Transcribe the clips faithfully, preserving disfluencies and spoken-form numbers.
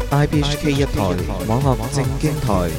I B H K 一台網絡正經台。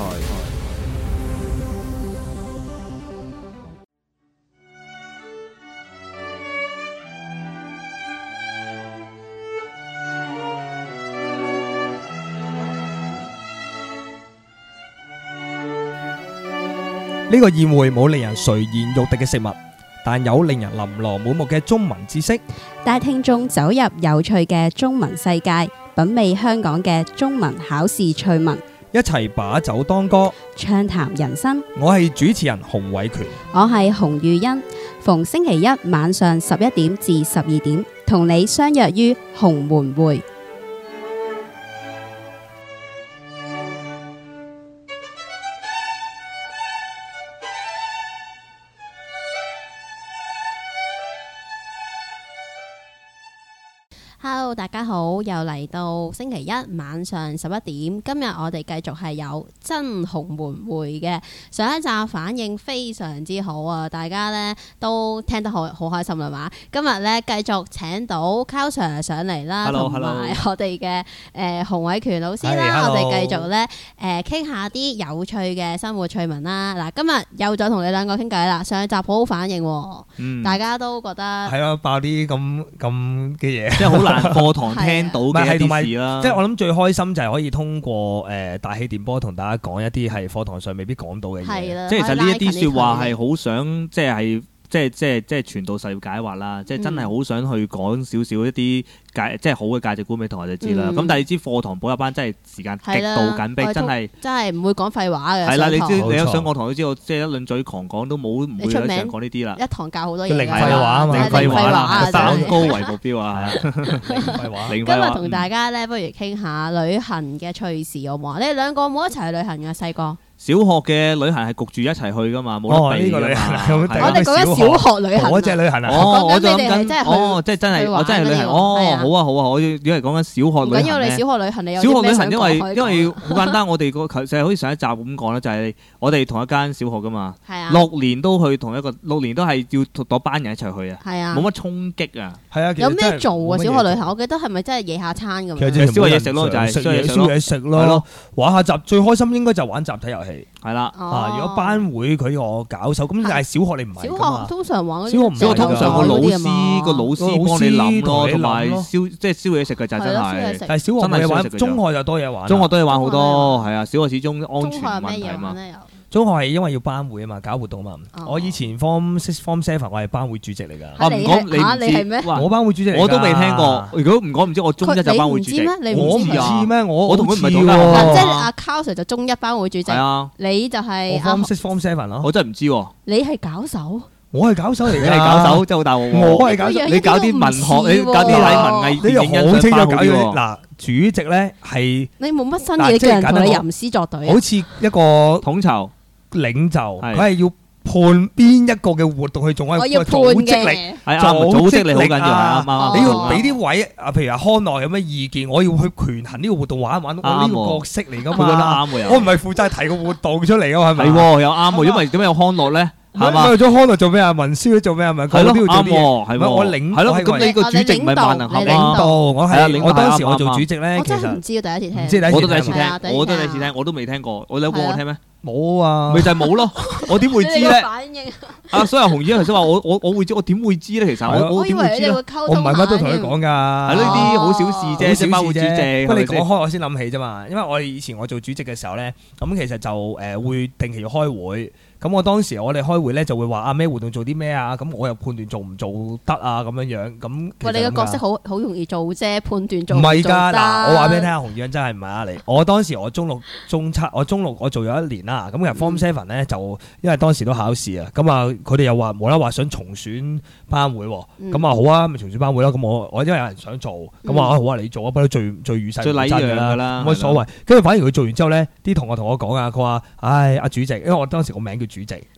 呢個宴會冇令人垂涎欲滴嘅食物，但有令人琳琅滿目嘅中文知識， 帶聽眾走入有趣嘅中文世界，品味香港嘅中文考試趣聞， 一齊把酒當歌， 暢談人生。 我係主持人洪偉權， 我係洪玉欣，逢星期一晚上十一點至十二點，同你相約於洪門會。Hello， 大家好，又嚟到星期一晚上十一點。今日我哋繼續係有真洪門會嘅。上一集反應非常之好啊，大家咧都聽得好好開心啦嘛。今日咧繼續請到 Carl Sir 上嚟啦，同埋我哋嘅誒洪偉權老師啦。Hey, 我哋繼續咧誒傾下啲有趣嘅生活趣聞啦。嗱，今日又再同你兩個傾偈啦。上一集好好反應，嗯、大家都覺得係啊，爆啲咁咁嘅嘢， 即係好難課堂聽到嘅一啲事啦。 即係我諗最開心就係可以通過誒、呃、大氣電波同大家講一啲係課堂上未必講到嘅嘢。 即係其實呢一啲説話係好想即係即係即係即係傳道授業解惑啦。即係真係好想去講少少一啲價即係好嘅價值觀俾同學哋知啦。咁、嗯、但係你知課堂補習班真係時間極度緊迫，真係真係唔會講廢話嘅。 係啦，你知冇錯， 你有上過堂都知道，即係一輪嘴狂講都冇唔會有人講呢啲啦。 一堂教好多嘢。 零廢話啊嘛， 零廢話啦，反高為目標啊。 零廢話。 今日同大家咧，不如傾下旅行嘅趣事好唔好啊？你哋兩個冇一齊去旅行㗎細個？ 小學嘅旅行係焗住一齊去噶嘛，冇得避㗎嘛。 我哋講緊小學旅行， 嗰隻旅行啊。 哦，我就諗緊， 哦，即係真係，我真係旅行。哦，好啊，好啊，我以為講緊小學旅行。 唔緊要，你小學旅行你有小學旅行，因為因為好簡單，我哋個就係好似上一集咁講啦，就係我哋同一間小學噶嘛。係啊。六年都去同一個，六年都係要同班人一齊去啊。係啊。冇乜衝擊啊。 係啊。 有咩做啊？小學旅行，我記得係咪真係野下餐咁？ 其實燒嘢食咯， 就係燒嘢食咯。玩下集最開心應該就玩集體遊戲。 係啦。 啊！如果班會佢我搞手，咁但係小學你唔係㗎嘛。 小學通常玩嗰啲， 小學唔係㗎。 通常個老師個老師幫你諗咯，同埋燒即係燒嘢食嘅就真係。但係小學冇嘢玩，中學就多嘢玩。中學多嘢玩好多，係啊！小學始終安全問題嘛。 中學係因為要班會啊嘛，搞活動啊嘛。我以前 Form Six、Form Seven 我係班會主席嚟㗎。 我唔講你唔知， 我班會主席我都未聽過。如果唔講唔知，我中一就班會主席。 我唔知咩？我我同佢唔係同間學校。 即係阿 Carl Sir 就中一班會主席。係啊， 你就係 Form Six、Form Seven 咯。 我真係唔知喎。 你係搞手？ 我係搞手嚟㗎。 你係搞手，真係好大鑊。 我係搞手。 你搞啲文學，你搞啲喺文藝電影好清楚搞啲嗱，主席咧係你冇乜新嘢嘅人同你吟詩作對。 好似一個統籌。 領袖佢係要判邊一個嘅活動去做一個組織力， 係啊，組織力好緊要啊！啱啱， 你要俾啲位啊，譬如阿康內有咩意見，我要去權衡呢個活動玩一玩，我呢個角色嚟噶嘛，我唔係負責提個活動出嚟噶嘛，係咪？ 係又啱喎，因為點解有康樂咧？係嘛？ 為咗康內做咩啊？文書做咩啊？咪係咯，啱喎，係咪？我領係咯，咁你個主席唔係萬能俠領導，我係我當時我做主席咧， 其實唔知第一次聽， 唔知第一次聽， 我都第一次聽，我都第一次聽，我都未聽過，我有講我聽咩？ 冇啊， 咪就係冇咯，我點會知咧？啊，所以洪宇頭先話我我我會知，我點會知咧？其實我我點會知咧？ 我唔係乜都同佢講㗎， 係呢啲好小事啫，即係班會主席。 不過你講開我先諗起啫嘛，因為我哋以前我做主席嘅時候咧，咁其實就誒會定期要開會。咁我當時我哋開會咧就會話啊咩活動做啲咩啊，咁我又判斷做唔做得啊咁樣樣。咁喂，你嘅角色好好容易做啫，判斷做唔唔係㗎。嗱，我話俾你聽啊，洪宇真係唔係呃你。我當時我中六、中七，我中六我做咗一年啦。咁其實 Form Seven 咧就因為當時都考試啊，咁啊佢哋又話無啦啦話想重選班會喎，咁啊好啊，咪重選班會啦。咁我我因為有人想做，咁話好啊你做啊，不嬲最最與世無爭㗎啦，冇乜所謂。跟住反而佢做完之後咧，啲同學同我講啊，佢話唉阿主席，因為我當時個名叫主席，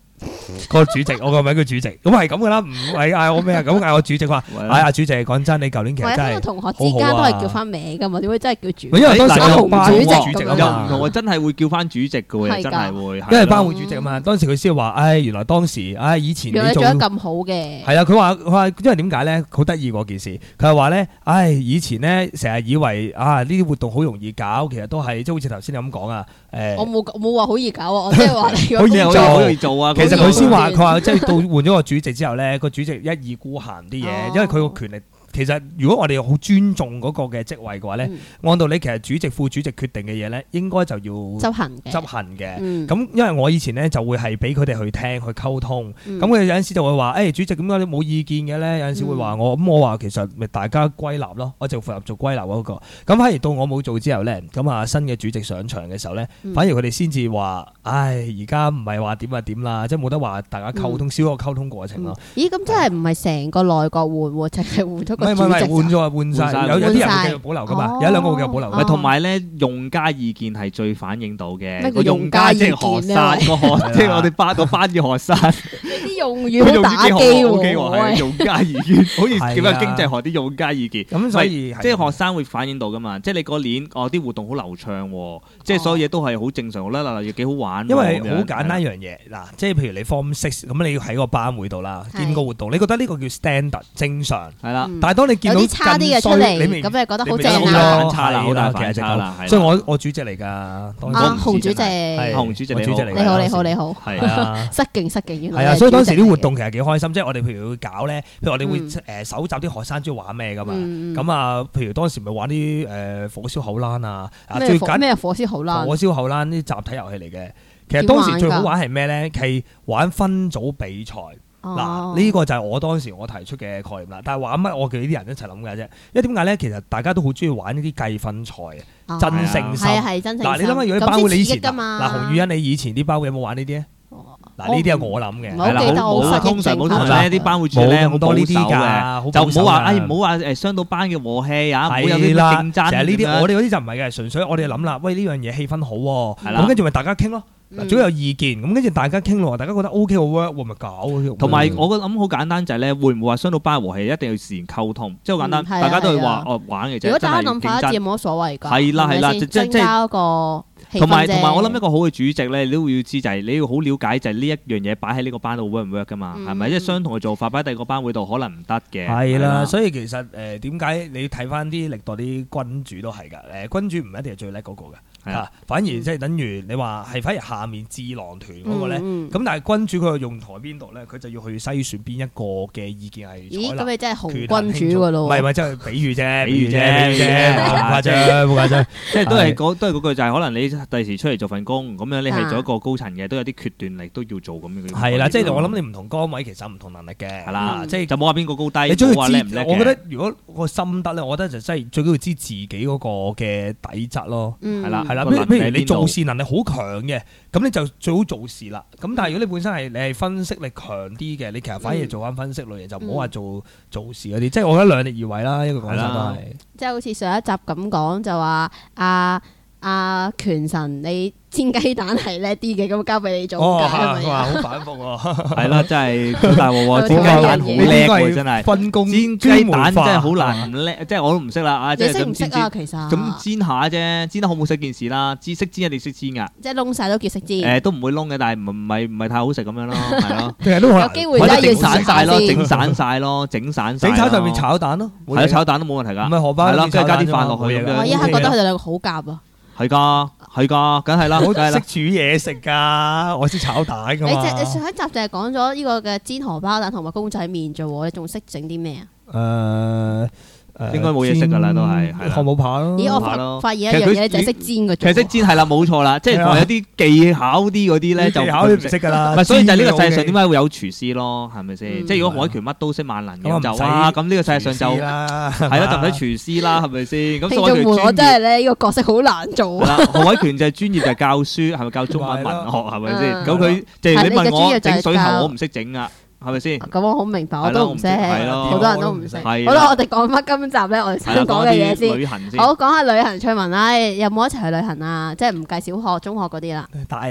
個主席，我個名叫主席，咁係咁噶啦，唔係嗌我咩啊？咁嗌我主席話，哎呀主席，講真，你舊年其實真係同學之間都係叫翻名噶嘛，點會真係叫主席？ 因為當時我班會主席主席啊又嘛唔。同，我真係會叫翻主席嘅喎， 係㗎真係會， 因為班會主席啊嘛，當時佢先話，唉，原來當時，唉，以前原來你做你做得咁好嘅， 係啊，佢話佢話，因為點解咧？好得意嗰件事，佢係話咧，唉，以前咧成日以為啊呢啲活動好容易搞，其實都係即係好似頭先你咁講啊，誒。 我冇我冇話好易搞啊，我即係話你個好易做工作好容易做啊。 其實嗰個佢先話，佢話即係到換咗個主席之後咧，個主席一意孤行啲嘢， 哦因為佢個權力。其實如果我哋好尊重嗰個嘅職位嘅話咧，按道理其實主席、副主席決定嘅嘢咧，應該就要執行嘅， 執行嘅。 嗯咁因為我以前咧就會係俾佢哋去聽去溝通， 嗯咁佢有陣時就會話：，誒主席點解你冇意見嘅咧？有陣時會話我，咁我話其實咪大家歸納咯，我就負責做歸納嗰個。咁反而到我冇做之後咧，咁啊新嘅主席上場嘅時候咧， 嗯反而佢哋先至話：，唉，而家唔係話點啊點啦，即係冇得話大家溝通，少個溝通過程咯。 咦，咁真係唔係成個內閣換喎，淨係換咗唔係唔係唔係個主席換咗啊，換晒， 換晒有有啲人換晒會繼續保留噶嘛， 哦有一兩個會繼續保留哦㗎。 咪同埋咧，用家意見係最反映到嘅。 咩叫個用家即係學生，個學即係我哋班個班嘅學生。 呢啲用語好打機 ，O K 喎， 喎， 係用家意見，好似係啊叫咩經濟學啲用家意見。 咁所以即係學生會反映到噶嘛，即係你嗰年哦啲活動好流暢喎，即係所有嘢都係好正常啦，嗱嗱又幾好玩喎。 因為咁樣好簡單一樣嘢，嗱，即係譬如你 Form Six 咁，你要喺個班會度啦， 係見個活動，你覺得呢個叫 standard 正常， 係啦， 嗯但係當你見到有啲差啲嘅出更衰嚟， 你明咁你覺得好你正明啊！ 反差啦好大反差啦係啦所以我我主席嚟㗎，當啊， 時洪主席， 係洪主席我主席嚟㗎你好，你好，你好， 係係啊。 失敬失敬，原來係啊， 你係所以當時啲活主席嚟嘅動其實幾開心，即係我哋譬如會搞咧，譬如我哋會嗯誒搜集啲學生中意玩咩㗎嘛， 嗯咁啊，譬如當時咪玩啲誒火燒口欄啊，啊最簡咩火咩火燒好啦， 火燒後欄啲集體遊戲嚟嘅。其實當時最好玩係咩咧？係玩分組比賽。嗱， 哦呢個就係我當時我提出嘅概念啦。但係玩乜我哋呢啲人一齊諗嘅啫。因為點解咧？其實大家都好中意玩呢啲計分賽啊， 哦真勝心。 係啊係真正嗱，你諗下，如果啲咁班會你以前先刺激㗎嘛嗱，洪宇欣你以前啲班會有冇玩呢啲咧？嗱，呢啲係我諗嘅唔。係好記得我失憶冇通常冇通症常咧啲班會主咧冇咁多呢啲㗎㗎， 好就唔好話保守㗎誒唔好話誒傷到班嘅和氣啊，唔好有啲係啦， 競爭。 成日呢啲咁樣我哋嗰啲就唔係嘅，純粹我哋諗啦，喂呢樣嘢氣氛好喎， 係啦咁跟住咪大家傾咯。嗱， 嗯總有意見，咁跟住大家傾咯，大家覺得 O K 好 work 喎，咪搞。 同埋嗯我覺得諗好簡單就係咧，會唔會話傷到班和氣？一定要事前溝通，即係好簡單， 嗯係啊大家都係係啊話哦玩嘅啫。 如果大家真係競爭諗法一致，冇乜所謂㗎。 係啦係啦係咪先即即增加個氣氛同埋啫同埋我諗一個好嘅主席咧，你都要知就係你要好了解就係呢一樣嘢擺喺呢個班度 work 唔 work 噶嘛， 嗯係咪？即係相同嘅做法擺喺第二個班會度可能唔得嘅。 係啦， 以所以其實誒點解你睇翻啲歷代啲君主都係㗎，誒君主唔一定係最叻嗰個㗎， 係啊啊反而即係等於你話係反而下面智囊團嗰個咧， 嗯嗯咁但係君主佢嘅用途喺邊度咧？佢就要去篩選邊一個嘅意見係咦， 採納咁你真係紅權衡君主㗎咯喎？ 唔係唔係，即係比喻啫， 比喻啫比喻啫，冇咁誇張，冇誇張。 即係都係係嗰都係嗰句就係可能你第時出嚟做份工，咁樣你係啊做一個高層嘅，都有啲決斷力都要做咁樣嘅。 係啦，即係我諗你唔同崗位其實有唔同能力嘅， 係啦， 嗯即係就冇話邊個高低， 你中意冇話叻唔叻。 知我覺得如果個心得咧，我覺得就真係最緊要知自己嗰個嘅底質咯。 嗯係啦係啦， 個譬如譬如你能力喺邊度做事能力好強嘅，咁你就最好做事啦。咁但係如果你本身係你係分析力強啲嘅，你其實反而做翻分析類嘅，就唔好話做做事嗰啲。即係我覺得兩力而為啦，一個講法都係。 即係好似上一集咁講，就話阿阿權神你煎雞蛋係叻啲嘅，咁交俾你做哦， 㗎係咪哇， 啊？ 好反覆喎。 係啦，真係好大鑊喎！煎雞蛋好呢叻喎，真係分工煎雞蛋真係好難唔叻，即係我都唔識啦啊！即你係咁煎識唔識啊？ 煎其實咁煎下啫，煎得好唔好食件事啦。知識煎一定識煎㗎， 即係窿晒都叫識煎。 誒都唔會燶嘅，但係唔唔係唔係太好食咁樣咯，係咯。 其實都好難有機會或者整真係要散晒咯， 試下先整散晒咯，整散晒咯。 整炒上面炒蛋咯， 係啊，炒蛋都冇問題㗎。 唔係荷包係啦， 蛋跟住加啲炒蛋飯落去咁啫嘛我一樣。 刻覺得佢哋兩個好夾啊！ 係㗎，係㗎，梗係啦， 我梗係啦。 識煮嘢食㗎，我識炒蛋㗎你嘛。 只你上一集就係講咗呢個嘅煎荷包蛋同埋公仔麵啫喎，你仲識整啲咩啊？ 誒誒應該冇嘢識㗎啦都係係啦漢堡扒咯。 咦，我下咯發發現一樣嘢，就係識煎嘅啫喎。 其實識煎係啦，冇錯啦，即係係啊同埋有啲技巧啲嗰啲咧就技巧都唔識㗎啦。 唔係，所以就係呢個世界上煎點解會有廚師咯？係咪先？ 嗯即係如果洪一權乜都識萬能嘅， 咁啊唔使就哇咁呢個世界上就廚師啦， 係啦，就唔使廚師啦，係咪先？咁聽所以佢眾們，我真專業係咧呢個角色好難做啊！ 係啦，洪偉權就係專業就係教書，係咪教中文文學係咪先？ 嗯咁佢即係你係你嘅專問我業就係整水喉， 教我唔識整啊，係咪先？ 咁我好明白，我係咯都唔識， 係咯好多人都唔識。 係好啦，我哋講翻今集咧，我哋想係啦， 講嘅嘢先。 旅行先。 好，講下旅行趣聞啦，有冇一齊去旅行啊？即係唔計小學、中學嗰啲啦。 帶人啊，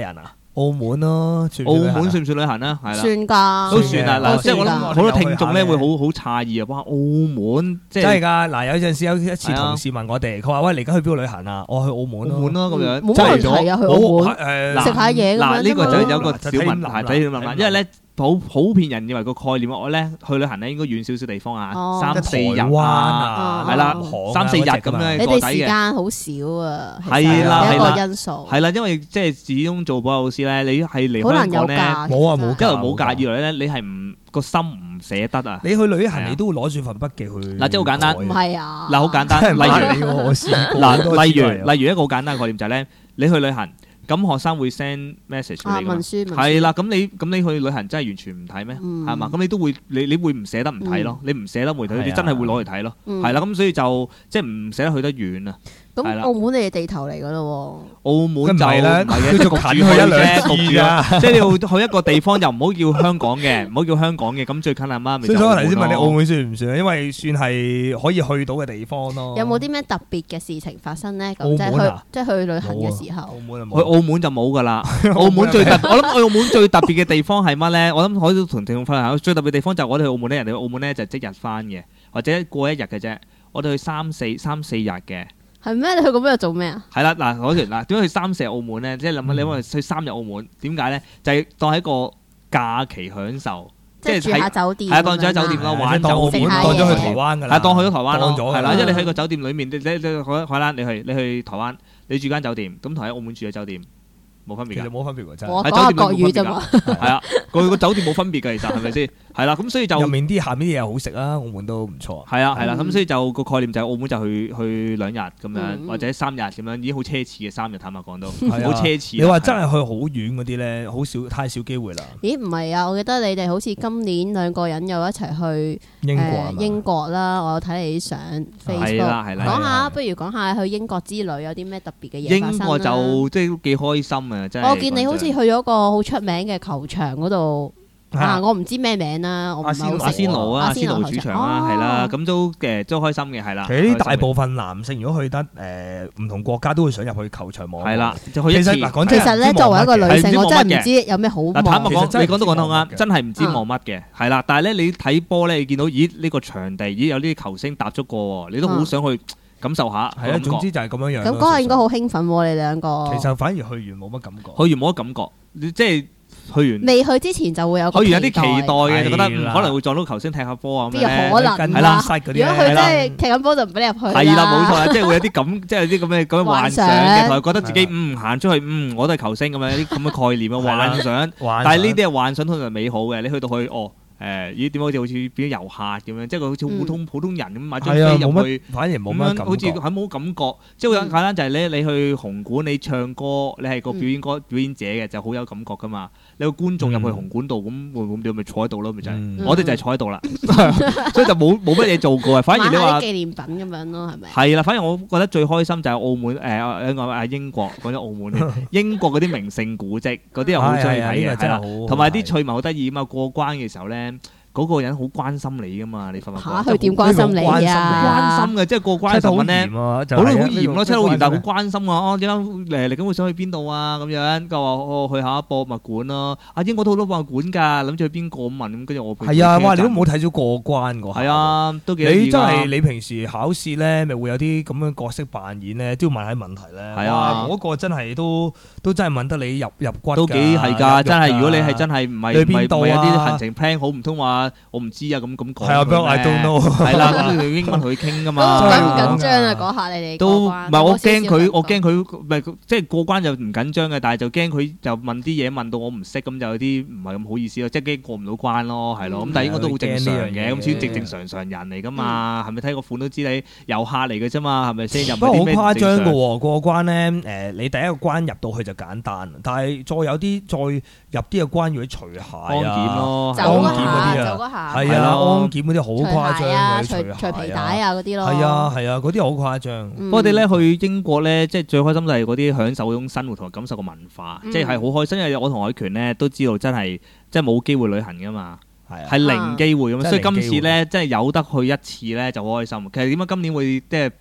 澳門咯，算唔澳算旅行啊門算唔算旅行啊？係啦。 算㗎， 都算啦，嗱，即係我諗都算㗎好多聽眾咧我哋有去下嘅會好好詫異啊！哇，澳門即係真係㗎，嗱有陣時有一次係啊同事問我哋，佢話喂你而家去邊度旅行啊？我去澳門澳門咯， 咯咁樣， 冇真係問題啊，去澳我門誒食下嘢咁樣嗱，呢個啫嘛就有個小問嗱題，睇點諗法， 睇點諗因為咧普普遍人以為個概念，我咧去旅行咧應該遠少少地方啊， 哦三四日台灣啊， 啊， 係啦韓啊三四日嗰隻㗎嘛咁樣你哋時過底嘅。 間好少啊，其實係啦有一係啦個因素， 係啦，因為即係始終做保育老師咧，你係離好難有開香港咧， 假。 冇啊冇其實一來冇假，二來咧你係唔個心唔捨得啊。 你去旅係啊行你都會攞住份筆記去嗱即係好簡單唔係啊， 嗱，好簡單， 真係例如。 你喎我試過好多嗱，例如次係啊例如一個好簡單嘅概念就係咧，你去旅行，咁學生會 send message 俾啊你㗎嘛文書文書係啦，咁你咁你去旅行真係完全唔睇咩？ 嗯係嘛？咁你都會你你會唔捨得唔睇咯？你唔捨得會睇， 係啊你真係會攞嚟睇咯。 嗯係啦，咁所以就即係唔捨得去得遠啊。係啦咁澳門你哋地頭嚟㗎咯澳門就唔係啦唔係嘅， 叫做近去一焗住啫兩次焗住㗎即係你要去一個地方又唔好叫香港嘅，唔好叫香港嘅，咁最近阿媽咪就所以所以我頭先問你咯澳門算唔算啊？因為算係可以去到嘅地方咯。 喎，有冇啲咩特別嘅事情發生咧？咁即係澳門啊去即係去旅行嘅時澳候， 門啊去冇。 澳門就冇㗎啦。澳門最特，我諗去澳門最特別嘅地方係乜咧？我諗可以同聽眾分享下。最特別嘅地方就係我哋去澳門咧，人哋去澳門咧就即日翻嘅，或者過一日嘅啫。我哋去三四三四日嘅。 係咩？你去嗰邊度做咩啊？ 係啦，嗱，我條嗱點解去三四日澳門咧？即係諗下，你話去三日澳門，點解咧？就係當係一個假期享受， 即係住下酒店咁樣啦， 係啊當住喺酒店咯玩係當澳門酒店當咗去食下嘢台灣㗎啦， 係當去咗台灣咯， 當咗係啦， 嗯因為你喺個酒店裏面，你你你海海蘭，你去你去台灣，你住間酒店，咁同喺澳門住嘅酒店冇分別其實㗎， 冇分別喎，真係。 我講下國語啫嘛。 係啊，個個酒店冇分別㗎，其實係咪先？係啦，咁所以就入面啲下面啲嘢又好食啊，澳門都唔錯。 係啊係啦， 嗯咁所以就個概念就係澳門就去去兩日咁樣， 嗯或者三日咁樣，已經好奢侈嘅三日，坦白講都係啊好奢侈啦。 你話真係啊係去好遠嗰啲咧，好少太少機會啦。 咦，唔係啊！我記得你哋好似今年兩個人又一齊去英國啊嘛誒英國啦，我有睇你啲相係 Facebook。 啦係啦。 講下， 係係不如講下去英國之旅有啲咩特別嘅嘢發生啦英國就即係都幾開心啊！真係。 我見你好似去咗個好出名嘅球場嗰度啊，我唔知咩名啦，我唔係好識阿仙奴啊，阿仙奴球場主場啊，係啦， 哦咁都誒都開心嘅，係啦。 其實啲大開心嘅部分男性如果去得誒唔同國家，都會想入去球場望。 係啦，就去一次。 其實嗱講其實咧，作為一個女性， 係唔知我真係唔望乜嘅知有咩好嗱，坦白望。 其實真係講，你講都講得好啱， 唔知望乜嘅真係唔知望乜嘅，係啦。但係咧，你睇波咧，你見到咦呢個場地，咦有呢啲球星踏足過喎，你都好想去感受下。 係啊，總之就係咁樣樣咯。 咁嗰日應該好興奮喎，你兩個。 其實反而去完冇乜感覺。 去完冇乜感覺，你即係去完， 未去之前就會有個去完有啲期待嘅，就覺得係啦嗯可能會撞到球星踢下波啊咁樣邊有可咧。 能跟啊？ 西嗰啲如果佢真咧係踢緊波就唔俾你入去。 係啦，冇錯啦，即係會有啲咁，即係有啲咁嘅咁嘅幻想嘅， 幻想同埋覺得自己係嗯行出去嗯我都係球星咁樣，有啲咁嘅概念嘅係啦幻想。 玩但係呢啲係幻想通常係美好嘅，你去到去哦誒，咦點解好似好似變咗遊客咁樣，即係佢好似普通普通人咁買張係啊，冇飛入去乜，反而冇咁樣， 乜感好似覺。 係冇感覺。即係好簡單就係咧，你去紅館你唱歌，你係個表演歌表演者嘅，就好有感覺噶嘛。你個觀眾入去紅館度，咁會唔會你咪坐喺度咯？咪就係嗯我哋就係坐喺度啦，所以就冇冇乜嘢做過啊。反而你話買下啲。紀念品咁樣咯，係咪？ 係啦，反而我覺得最開心就係澳門誒誒誒英國講咗澳門添英國嗰啲名勝古蹟嗰啲又好中意係啊睇嘅，係啦， 呢個真係好同埋啲好睇趣聞好得意啊嘛！過關嘅時候咧，嗰個人好關心你噶嘛，你發唔發覺？ 嚇佢點關心你關心你啊？ 關心嘅，即係過關真係好嘅時候問咧。 嚴啊，就好好係啊嚴咯，真係好嚴，但係好關關心啊！哦，點解誒嚟緊會想去邊度啊？咁樣，佢話哦去下博物館咯。啊，英國都好多博物館㗎，諗住去邊個咁問，咁跟住我係啊，哇！你都冇冇睇咗過關㗎。 係啊，都幾得意㗎你真係你平時考試咧，咪會有啲咁樣角色扮演咧，都要問下問題咧。 係啊哇嗰個真係都都真係問得你入入骨㗎。 都幾係㗎， 入肉㗎真係如果你係真係唔係唔係去邊度啊唔係有啲行程 plan 好，唔通話我唔知啊咁咁講係啊佢咩 I don't know 係啦，咁你用英文同佢傾㗎都嘛。 緊唔緊張啊？ 真係嗰下你哋都唔過關係我驚有冇少少， 佢我感覺驚佢唔係即係過關就唔緊張嘅，但係就驚佢就問啲嘢問到我唔識，咁就有啲唔係咁好意思咯，即係驚過唔到關咯，係咯。咁嗯但係應該都好正常嘅， 係啊驚呢樣嘢咁始終正正常常人嚟㗎嘛，係咪睇個款都知你遊客嚟嘅啫嘛，係咪先？又唔不過好係啲咩誇張正常㗎喎，過關咧誒，你第一個關入到去就簡單，但係再有啲再入啲嘅關要除鞋啊安檢咯， 走安嗰下， 檢嗰啲啊走嗰下， 係啊， 係咯安檢嗰啲好除誇張鞋啊， 嘅， 除除除皮帶啊， 啊嗰啲咯。 係啊係啊，嗰啲好誇張。 嗯， 不過我哋咧去英國咧，即係最開心就係嗰啲享受嗰種生活同埋感受個文化， 嗯即係係好開心。因為我同海權咧都知道真係即係冇機會旅行㗎嘛。 係啊係零機會咁， 真係所以今零機會次咧，即係有得去一次咧就好開心。其實點解今年會即係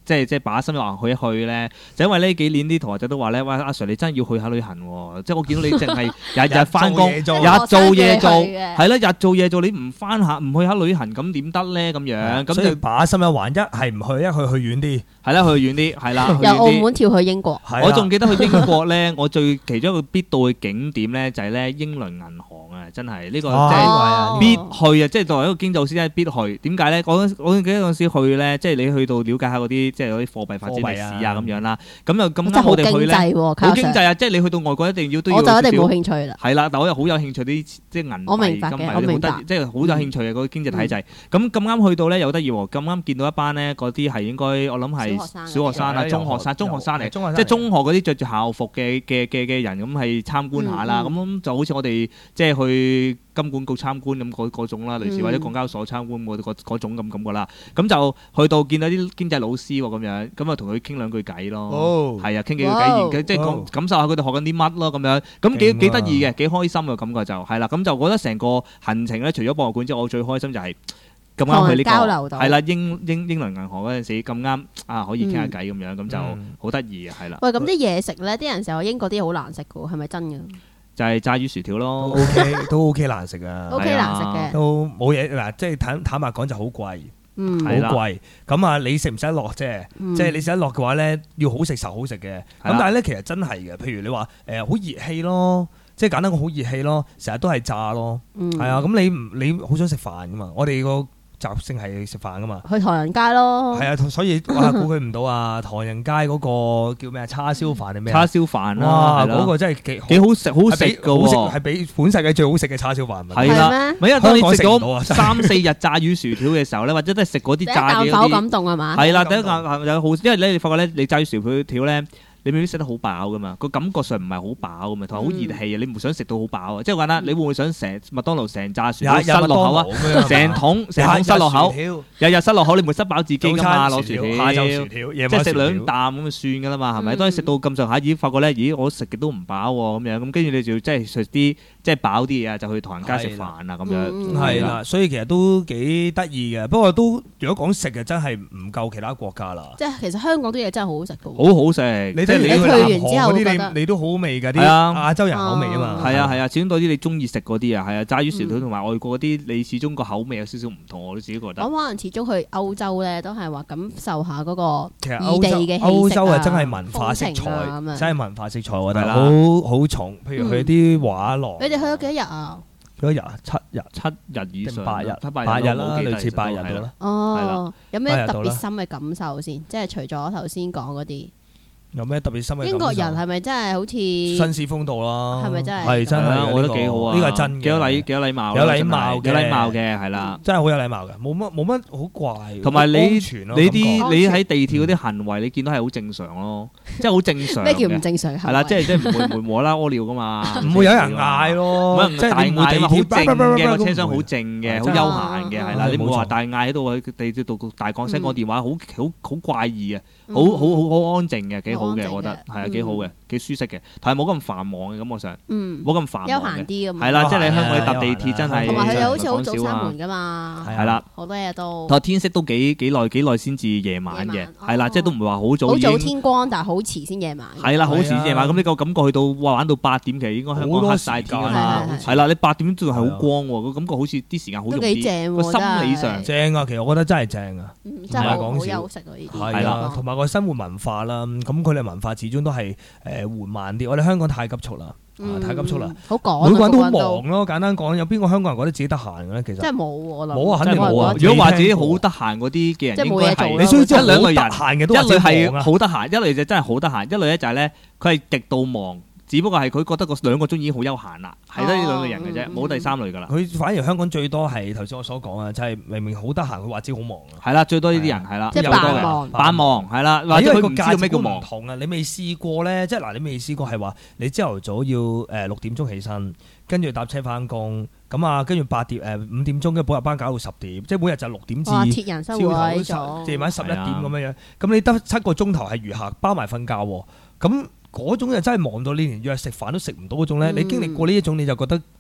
即係即係把心一橫去一去咧，就因為呢幾年啲同學仔都話咧，喂阿 Sir 你真係要去下旅行喎，即係我見到你淨係日日翻工，日做嘢做，係啦，日做嘢做，你唔翻下唔去下旅行咁點得咧咁樣？咁就把心一橫，一係唔去，一去去遠啲， 係啦，去遠啲，係啦， 由澳門跳去英國。 我仲記得去英國咧，我最其中一個必到嘅景點咧就係咧英倫銀行啊，真係呢個即係必去啊！即係作為一個經濟老師咧必去。點解咧？我我記得嗰陣時去咧，即係你去到了解下嗰啲即係嗰啲貨幣發展歷史啊咁樣啦。咁又咁啱我哋去咧，好經濟啊！即係你去到外國一定要都要。 我就一定冇興趣啦。 係啦，但我又好有興趣啲即係銀幣。 我明白嘅，我明白。 即係好有興趣嘅嗰個經濟體制。咁咁啱去到咧又得意喎！咁啱見到一班咧嗰啲係應該我諗係小學生啊、中學生、中學生嚟，即係中學嗰啲着住校服嘅嘅嘅嘅人咁係參觀下啦。咁就好似我哋即係去金管局參觀咁嗰嗰種啦，類似或者港交所參觀嗰嗰嗰種咁咁噶啦。咁就去到見到啲經濟老師喎咁樣，咁啊同佢傾兩句偈咯。係啊，傾幾句偈，即係感受下佢哋學緊啲乜咯咁樣。咁幾幾得意嘅，幾開心嘅感覺就係啦。咁就覺得成個行程咧，除咗博物館之外，我最開心就係咁啱去呢個係啦，英英英倫銀行嗰陣時咁啱啊，可以傾下偈咁樣，咁就好得意嘅係啦。 喂，咁啲嘢食咧，啲人成日話英國啲好難食嘅喎，係咪真嘅？ 就係炸魚薯條咯 ，OK 都 OK 難食啊 ，OK 難食嘅， 都冇嘢嗱，即係坦坦白講就好貴， 嗯， 好貴。咁啊，你食唔食得落啫？即係你食得落嘅話咧，要好食實好食嘅。咁但係咧，其實真係嘅，譬如你話誒好熱氣咯，即係簡單講好熱氣咯，成日都係炸咯，係啊。咁你唔你好想食飯噶嘛？我哋個習性係食飯噶嘛？ 去唐人街咯， 係啊，所以哇估佢唔到啊！唐人街嗰個叫咩啊？叉燒飯定咩？ 叉燒飯啦， 哇！嗰個真係幾幾好食，好食嘅喎， 係比本世界最好食嘅叉燒飯。 係啦，咪因為當你食咗三四日炸魚薯條嘅時候咧，或者都係食嗰啲炸嘅嗰啲， 口感動係嘛？ 係啦，第一啖有好，因為咧你發覺咧，你炸魚薯條咧。你未必食得好飽噶嘛，個感覺上唔係好飽噶嘛，同埋好熱氣啊！你唔想食到好飽啊，即係話咧，你會唔會想成麥當勞成炸薯條塞落口啊？成桶成桶塞落口，日日塞落口，你唔會塞飽自己噶嘛？攞薯條，下晝薯條，即係食兩啖咁就算噶啦嘛，係咪？當你食到咁上下，已經發覺咧，咦，我食極都唔飽喎咁樣，咁跟住你就即係食啲即係飽啲嘢啊，就去唐人街食飯啊咁樣。係啦， 所以其實都幾得意嘅，不過都如果講食嘅真係唔夠其他國家啦。 即係其實香港啲嘢真係好好食嘅。 好好食， 你即係你去完之後嗰啲你你都好味㗎，啲亞洲人口味啊嘛。 係啊係啊，始終多啲你中意食嗰啲啊，係啊，炸魚薯條同埋外國嗰啲，你始終個口味有少少唔同，我都自己覺得。 我可能始終去歐洲咧，都係話感受下嗰個其實異地嘅氣息啊， 歐洲啊真係文化色彩，真係文化色彩，我覺得好好重。譬如佢啲畫廊， 你哋去咗幾多日啊？ 幾多日啊？七日， 七日以上， 八日， 八日啦，類似八日到啦。 哦，有咩特別深嘅感受先？即係除咗頭先講嗰啲。 有咩特別深嘅感受？ 英國人係咪真係好似紳士風度啦？ 係咪真係？ 係真係， 我覺得幾好啊！ 呢個係真， 幾有禮幾有禮貌， 有禮貌嘅， 有禮貌嘅係啦， 真係好有禮貌嘅，冇乜冇乜好怪。 同埋你你啲你喺地鐵嗰啲行為，你見到係好正常咯，即係好正常。 咩叫唔正常？ 係啦，即係即係唔會唔會無啦啦屙尿噶嘛， 唔會有人嗌咯，即係大嗌好靜嘅個車廂，好靜嘅，好休閒嘅係啦，你唔會話大嗌喺度喺地鐵度大講聲講電話，好好好怪異嘅，好好好好安靜嘅，幾好嘅，我覺得。係啊，幾好嘅，幾舒適嘅，同埋冇咁繁忙嘅感覺上，冇咁繁忙嘅， 休閒啲咁。 係啦，即係你香港你搭地鐵真係， 同埋佢哋好似好早閂門㗎嘛， 係啦， 好多嘢都。 同埋天色都幾幾耐幾耐先至夜晚嘅，係啦，即係都唔係話好早。 好早天光，但係好遲先夜晚。 係啦，好遲先夜晚，咁呢個感覺去到哇玩到八點，其實應該香港黑曬天㗎嘛。係啦，你八點仲係好光喎，個感覺好似啲時間好容易。 都幾正喎， 個心理上正啊！其實我覺得真係正啊， 真係好休息啊！呢啲係啦，同埋個生活文化啦，咁佢哋文化始終都係誒緩慢啲，我哋香港太急促啦，太急促啦， 好趕， 每個人都好忙咯。簡單講，有邊個香港人覺得自己得閒嘅咧？其實真係冇喎， 冇啊，肯定冇啊。 如果話自己好得閒嗰啲嘅人，應該係你需要知道一兩類人， 閒嘅都一類係好得閒，一類就真係好得閒，一類咧就係咧佢係極度忙。只不過係佢覺得個兩個鐘已經好休閒啦，係得呢兩類人嘅啫，冇第三類噶啦。 佢反而香港最多係頭先我所講啊，就係明明好得閒，佢話自己好忙啊。 係啦，最多呢啲人係啦， 即係扮忙， 扮忙係啦，或者佢唔知道咩叫忙。 唔同啊，你未試過咧，即係嗱，你未試過係話你朝頭早要誒六點鐘起身，跟住搭車翻工，咁啊，跟住八點誒五點鐘嘅補習班搞到十點，即係每日就六點至鐵人生活喺度， 夜晚十一點咁樣樣，咁你得七個鐘頭係餘下，包埋瞓覺喎，咁。嗰種就真係忙到你連約食飯都食唔到嗰種咧，嗯、你經歷過呢一種你就覺得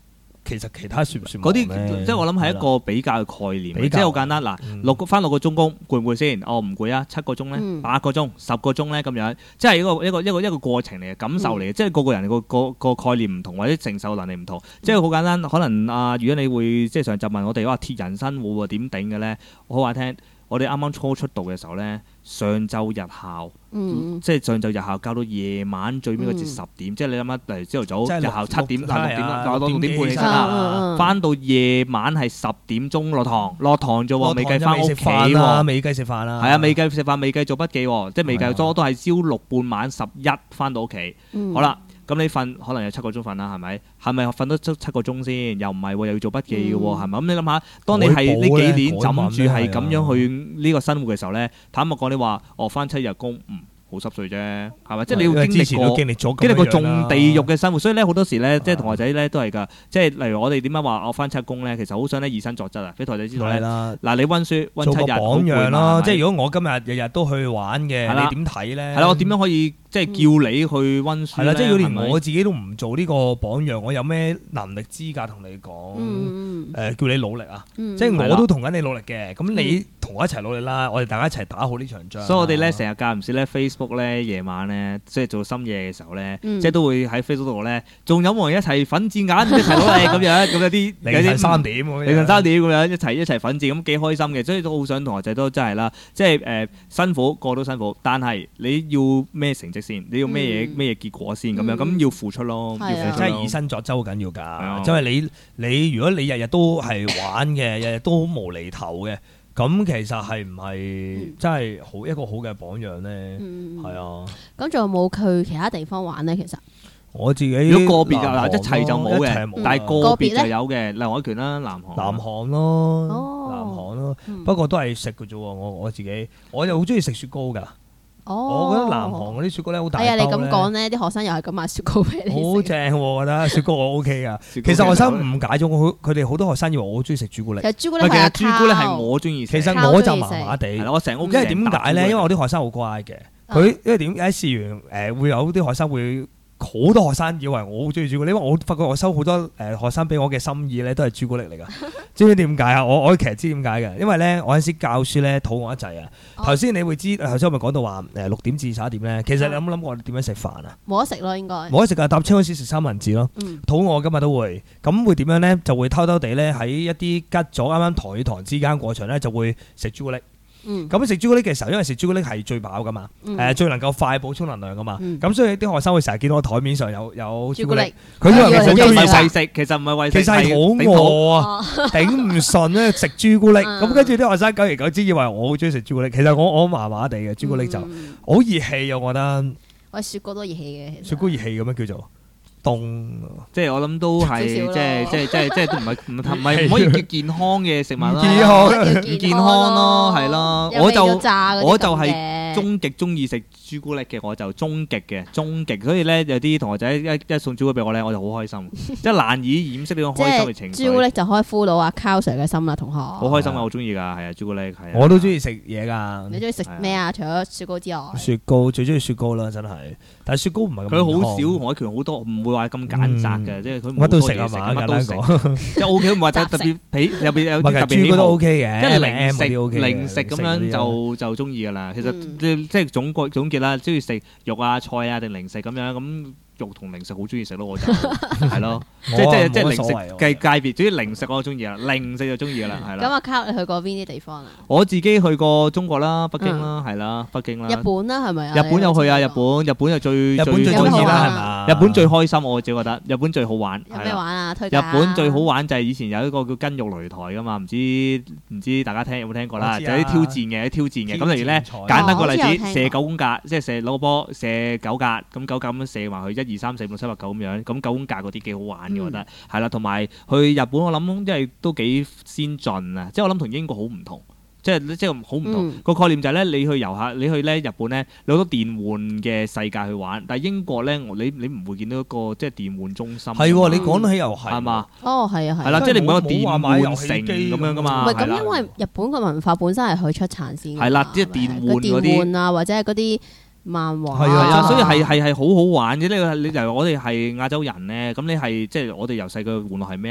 其實其他算唔算嗰啲忙咧即係我諗係一個比較嘅概念， 比較即係好簡單。嗱， 嗯六個翻六個鐘工攰唔攰先？哦，唔攰啊，七個鐘咧， 嗯八個鐘、十個鐘咧咁樣，即係一個一個一個一個過程嚟嘅感受嚟嘅，即係個個人個個個概念唔同或者承受能力唔同，即係好簡單。可能啊，如果你會即係上集問我哋話鐵人辛苦喎點頂嘅咧，我好話聽。我哋啱啱初出道嘅時候咧，上晝日校， 嗯即係上晝日校教到夜晚最尾嗰節十點，即係你諗下，例如朝頭早日校七點，嗱六點，嗱六點半起身啦，翻到夜晚係十點鐘落堂，落堂啫喎，未計翻屋企喎， 未計食飯啦， 係啊，未計食飯，未計做筆記喎，即係未計多都係朝六半晚十一翻到屋企，好啦。咁你瞓可能有七個鐘瞓啦，係咪？係咪瞓得足七個鐘先？又唔係喎，又要做筆記嘅喎，係咪？咁你諗下，當你係呢幾年枕住係咁樣去呢個生活嘅時候咧，坦白講，你話我翻七日工，嗯，好濕碎啫，係咪？即係你要經歷過經歷咗經歷過重地獄嘅生活，所以咧好多時咧，即係同學仔咧都係㗎，即係例如我哋點樣話我翻七工咧，其實好想咧以身作則啊，俾同學仔知道咧。嗱，你溫書溫七日， 榜樣咯，即係如果我今日日日都去玩嘅，你點睇咧？ 係啦，我點樣可以？即係叫你去溫書咧， 係啦，即係如果連我自己都唔做呢個榜樣，我有咩能力資格同你講？誒，叫你努力啊！即係我都同緊你努力嘅，咁你同我一齊努力啦，我哋大家一齊打好呢場仗。 所以我哋咧成日間唔時咧 Facebook 咧夜晚咧，即係做深夜嘅時候咧，即係都會喺 Facebook 度咧，仲有冇人一齊奮戰緊，一齊努力咁樣，咁有啲凌晨三點， 凌晨三點咁樣一齊一齊奮戰，咁幾開心嘅，所以都好想同學仔都真係啦，即係誒辛苦個個都辛苦，但係你要咩成績先？你要咩嘢咩嘢結果先咁樣？咁要付出咯，要付出。 即係以身作則好緊要㗎，因為你你如果你日日都係玩嘅，日日都好無厘頭嘅，咁其實係唔係真係好一個好嘅榜樣咧？係啊。 咁仲有冇去其他地方玩咧？其實我自己如果個別就嗱一齊就冇嘅，但係個別就有嘅，例如海拳啦、南韓。 南韓咯，南韓咯，不過都係食嘅啫喎。我我自己我又好中意食雪糕㗎。我覺得南韓嗰啲雪糕咧好大包咧。 係啊，你咁講咧，啲學生又係咁買雪糕俾你。 好正喎，我覺得雪糕我 OK 噶。其實學生誤解咗我，佢哋好多學生以為我好中意食朱古力。 其實朱古力係朱古力係我中意食。 其實我就麻麻地。 我成屋因為點解咧？因為我啲學生好乖嘅。佢因為點解試完誒會有啲學生會。好多學生以為我好中意朱古力，因為我發覺我收好多誒學生俾我嘅心意咧，都係朱古力嚟㗎。知唔知點解啊？我我其實知點解嘅，因為咧我嗰陣時教書咧肚餓一滯啊。頭先你會知，頭先我咪講到話誒六點至十一點咧，其實你有冇諗過點樣食飯啊？ 冇得食咯，應該冇得食㗎。搭車嗰時食三文治咯。肚餓今日都會，咁會點樣咧？就會偷偷地咧喺一啲吉咗啱啱堂與堂之間過程咧，就會食朱古力。咁食朱古力嘅時候，因為食朱古力係最飽噶嘛，誒最能夠快補充能量噶嘛，咁所以啲學生會成日見到我台面上有有朱古力，佢以為其實唔係為食，其實唔係為食， 其實係好餓啊，頂唔順咧食朱古力，咁跟住啲學生久而久之以為我好中意食朱古力，其實我我麻麻地嘅朱古力就好熱氣啊，我覺得。 喂，雪糕都熱氣嘅， 雪糕熱氣咁樣叫做。凍， 即係我諗都係，即係即係即係即係都唔係唔係唔係唔可以叫健康嘅食物啦， 健康唔健康咯，係咯，我就我就係終極中意食朱古力嘅，我就終極嘅終極，所以咧有啲同學仔一一送朱古力俾我咧，我就好開心，即係難以掩飾呢種開心嘅情緒。 朱古力就可以敷到阿 Carl Sir 嘅心啦，同學。 好開心啊！我中意㗎，係啊，朱古力係。 我都中意食嘢㗎。 你中意食咩啊？除咗雪糕之外。 雪糕最中意雪糕啦，真係。但係雪糕唔係咁。 佢好少同一拳好多，唔會話咁揀擇嘅，即係佢乜都食啊嘛，簡單講。 即係 O K，唔話特特別皮入邊有啲特別喜好都 O K 嘅， 即係零食零食咁樣就就中意㗎啦。其實即即係總個總結啦，中意食肉啊、菜啊定零食咁樣咁。肉同零食好中意食咯，我就係咯，即即即零食界界別，總之零食我中意啦，零食就中意噶啦，係啦。 咁阿 Carl 你去過邊啲地方啊？ 我自己去過中國啦，北京啦，係啦，北京啦。 日本啦，係咪啊？ 日本有去啊，日本日本就最日本最中意啦，係嘛？ 日本最開心，我自己覺得日本最好玩。 有咩玩啊？推介。 日本最好玩就係以前有一個叫筋肉擂台噶嘛，唔知唔知大家聽有冇聽過啦？就係啲挑戰嘅，啲挑戰嘅。咁例如咧，簡單個例子，射九宮格，即係射攞個波射九格，咁九格咁樣射埋去一二三四五六七八九。咁樣，咁九宮格嗰啲幾好玩嘅，我覺得係啦。同埋去日本，我諗即係都幾先進啊！即係我諗同英國好唔同，即係即係好唔同個概念就係咧，你去遊客，你去咧日本咧，你好多電玩嘅世界去玩，但係英國咧，你你唔會見到一個即係電玩中心。 係喎，你講起又係係嘛？ 哦，係啊，係。 係啦，即係你唔係個電玩城咁樣噶嘛？ 唔係咁，因為日本嘅文化本身係去出產先。 係啦，即係電玩嗰啲。 電玩啊，或者係嗰啲。漫畫係啊， 所以係係係好好玩嘅。呢個你就係我哋係亞洲人咧，咁你係即係我哋由細個玩樂係咩啊？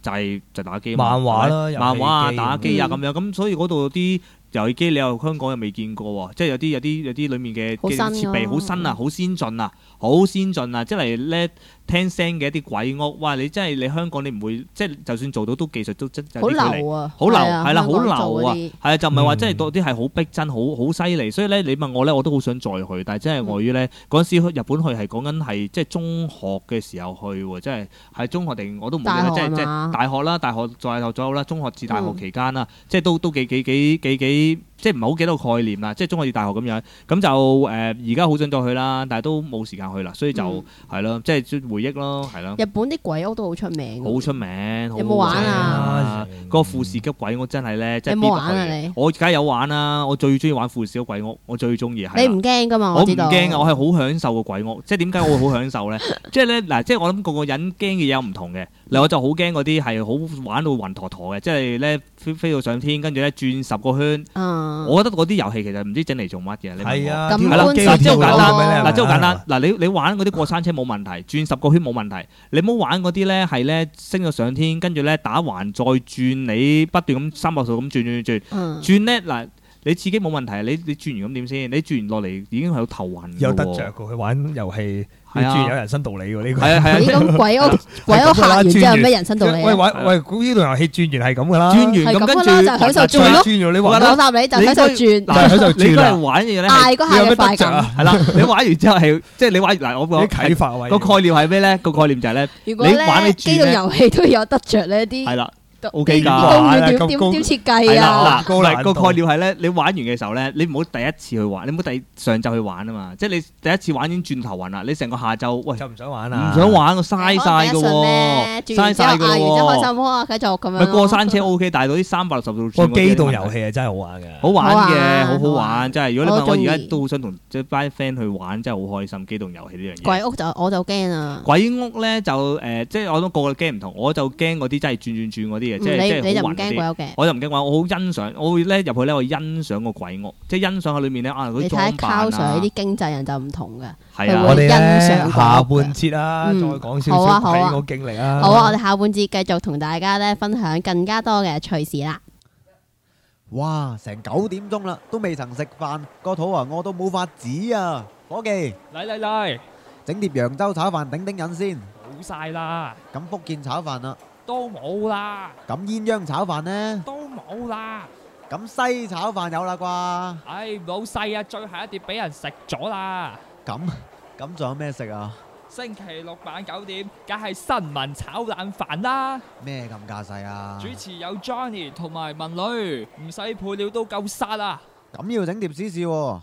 就係就打機嘛， 漫畫啦， 漫畫啊、 遊戲機打機啊咁嗯樣，咁所以嗰度啲遊戲機你又香港又未見過喎，即係有啲有啲有啲裡面嘅好新㗎設備好新啊，好先進啊，好先進啊，即係咧聽聲嘅一啲鬼屋，哇！你真係你香港你唔會即係就算做到都技術都真有好啲距離流啊， 好流係啊係啦，好香港流啊， 做嗰啲係啊，就唔係話嗯真係嗰啲係好逼真，好好犀利。所以咧，你問我咧，我都好想再去，但係真係礙於咧嗰陣時去日本去係講緊係即係中學嘅時候去喎，即係係中學定我都唔記得， 大學即係即係嘛係大學啦，大學在後左右啦，中學至大學嗯期間啦，即係都都幾幾幾幾幾。即係唔係好記得個概念啦，即係中學至大學咁樣，咁就誒而家好想再去啦，但係都冇時間去啦，所以就嗯係咯，即係回憶咯，係咯， 日本啲鬼屋都好出名㗎， 好出名，好有冇玩啊啊？嗰個富士急鬼屋真係咧，即係有冇必不玩啊你去嘅我梗係有玩啦，我最中意玩富士急鬼屋，我最中意係啦。 你唔驚㗎嘛？ 我唔知道。 驚啊！我係好享受個鬼屋，即係點解我會好享受咧？即係咧嗱，即係我諗個個人驚嘅嘢有唔同嘅。嗱，我就好驚嗰啲係好玩到暈陀陀嘅，即係咧飛飛到上天，跟住咧轉十個圈。 嗯， 我覺得嗰啲遊戲其實唔知整嚟做乜嘅。你問我係啊， 咁跳係啦， 觀嗱，即係好簡單， 哦嗱，即係好簡單。嗱，你你玩嗰啲過山車冇問題，轉十個圈冇問題。你唔好玩嗰啲咧係咧升咗上天，跟住咧打橫再轉，你不斷咁三百度咁轉轉轉嗯轉咧嗱。你刺激冇問題，你你轉完咁點先？你轉完落嚟已經係有頭暈㗎喎有得着㗎，佢玩遊戲， 係啊你轉有人生道理喎呢個。 係啊係啊咦，咁鬼屋鬼屋行完之後有咩人生道理喂， 啊？ 玩喂，估呢度遊戲轉完係咁噶啦， 轉完係咁咁跟住㗎啦就係享受轉咯轉咗你我玩得， 答你就喺度轉， 就係喺度你嗰轉啦日玩嘅嘢咧， 嗌嗰你有咩下嘅快感。 得着啊？ 係啦，你玩完之後係即係你玩完嗱，我啲講啟發位個概念係咩咧？個概念就係咧， 如果你玩你轉咧機動咧遊戲都有得着呢啲係啦。 啲 OK 㗎啲公園點咁高點點設係計啊？ 啦，嗱， 高難度個概念係咧，你玩完嘅時候咧，你唔好第一次去玩，你唔好第上晝去玩啊嘛，即係你第一次玩已經轉頭暈啦，你成個下晝喂就唔想玩啊， 唔想玩，我嘥晒㗎可能喎， 第一順咧轉完之後嘥晒㗎嗌完之後開喎。 心啊，繼續咁樣咪咯。 過山車 OK，但係到啲三百六十度轉個嗰啲機動遊問題戲係真係好玩嘅。 好玩嘅， 好玩好好好玩， 玩真係。如果你問我我都鍾意而家都好想同即係班 friend 去玩，真係好開心。機動遊戲呢樣嘢。 鬼屋就我就驚啊！ 鬼屋咧就誒，即係我都個個驚唔同，我就驚嗰啲真係轉轉轉嗰啲嘅，即係即嗯你你就唔係好暈嗰啲。 驚鬼屋嘅？ 我就唔驚玩，我好欣賞，我會咧入去咧，我欣賞個鬼屋，即係欣賞喺裏面咧啊嗰啲你睇裝扮 Cloud 啊， 啲經濟人就唔同嘅。 係啊佢會我哋咧欣賞鬼屋嘅下半節啊， 嗯再講少好啊好啊少睇個經歷啊。 好啊，我哋下半節繼續同大家咧分享更加多嘅趣事啦。 哇！成九點鐘啦，都未曾食飯，個肚啊餓到冇法子啊！伙計， 嚟嚟嚟， 整碟揚州炒飯頂頂癮先。 冇晒啦， 咁福建炒飯啦， 都冇啦， 咁鴛鴦炒飯呢？ 都冇啦。 咁西炒飯有啦啩？ 唉，老細啊，最後一碟俾人食咗啦。 咁咁仲有咩食啊？ 星期六晚九點，梗係新聞炒冷飯啦。 咩咁架勢啊？ 主持有 Johnny 同埋文女，唔使配料都夠殺啦。 咁要整碟試試喎。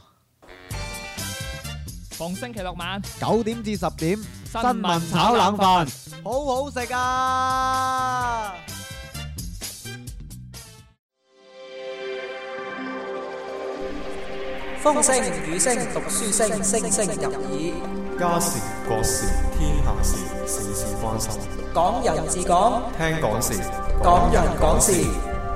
逢星期六晚九點至十點， 新新聞炒冷飯，好好食啊！ 風聲雨聲讀書聲，聲聲入耳。 家事國事天下事，事事關心。 港人治港， 聽講事， 港人講事。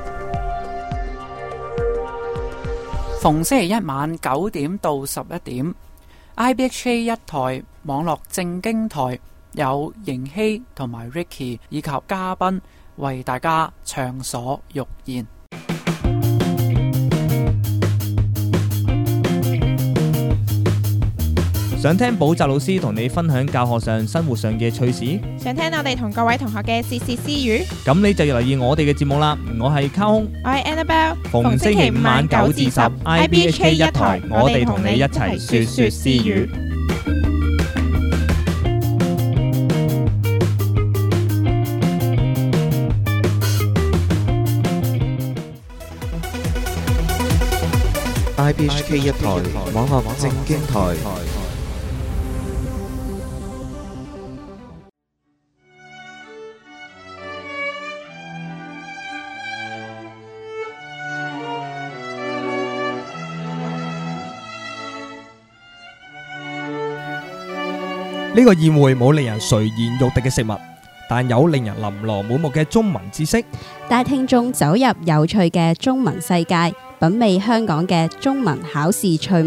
逢星期一晚九點到十一點 ，I B H A 一台網絡正經台有盈希同埋 Ricky 以及嘉賓為大家暢所欲言。 想聽補習老師同你分享教學上、生活上嘅趣事， 想聽我哋同各位同學嘅竊竊私語， 咁你就要留意我哋嘅節目啦。我係卡空， 我係 Annabelle， 逢星期五晚九至十 I B H K 一台，我哋同你一齊説説私語。 I B H K 一台網絡正經台。 呢個宴會冇令人垂涎欲滴嘅食物，但有令人琳琅滿目嘅中文知識。 帶聽眾走入有趣嘅中文世界，品味香港嘅中文考試趣聞。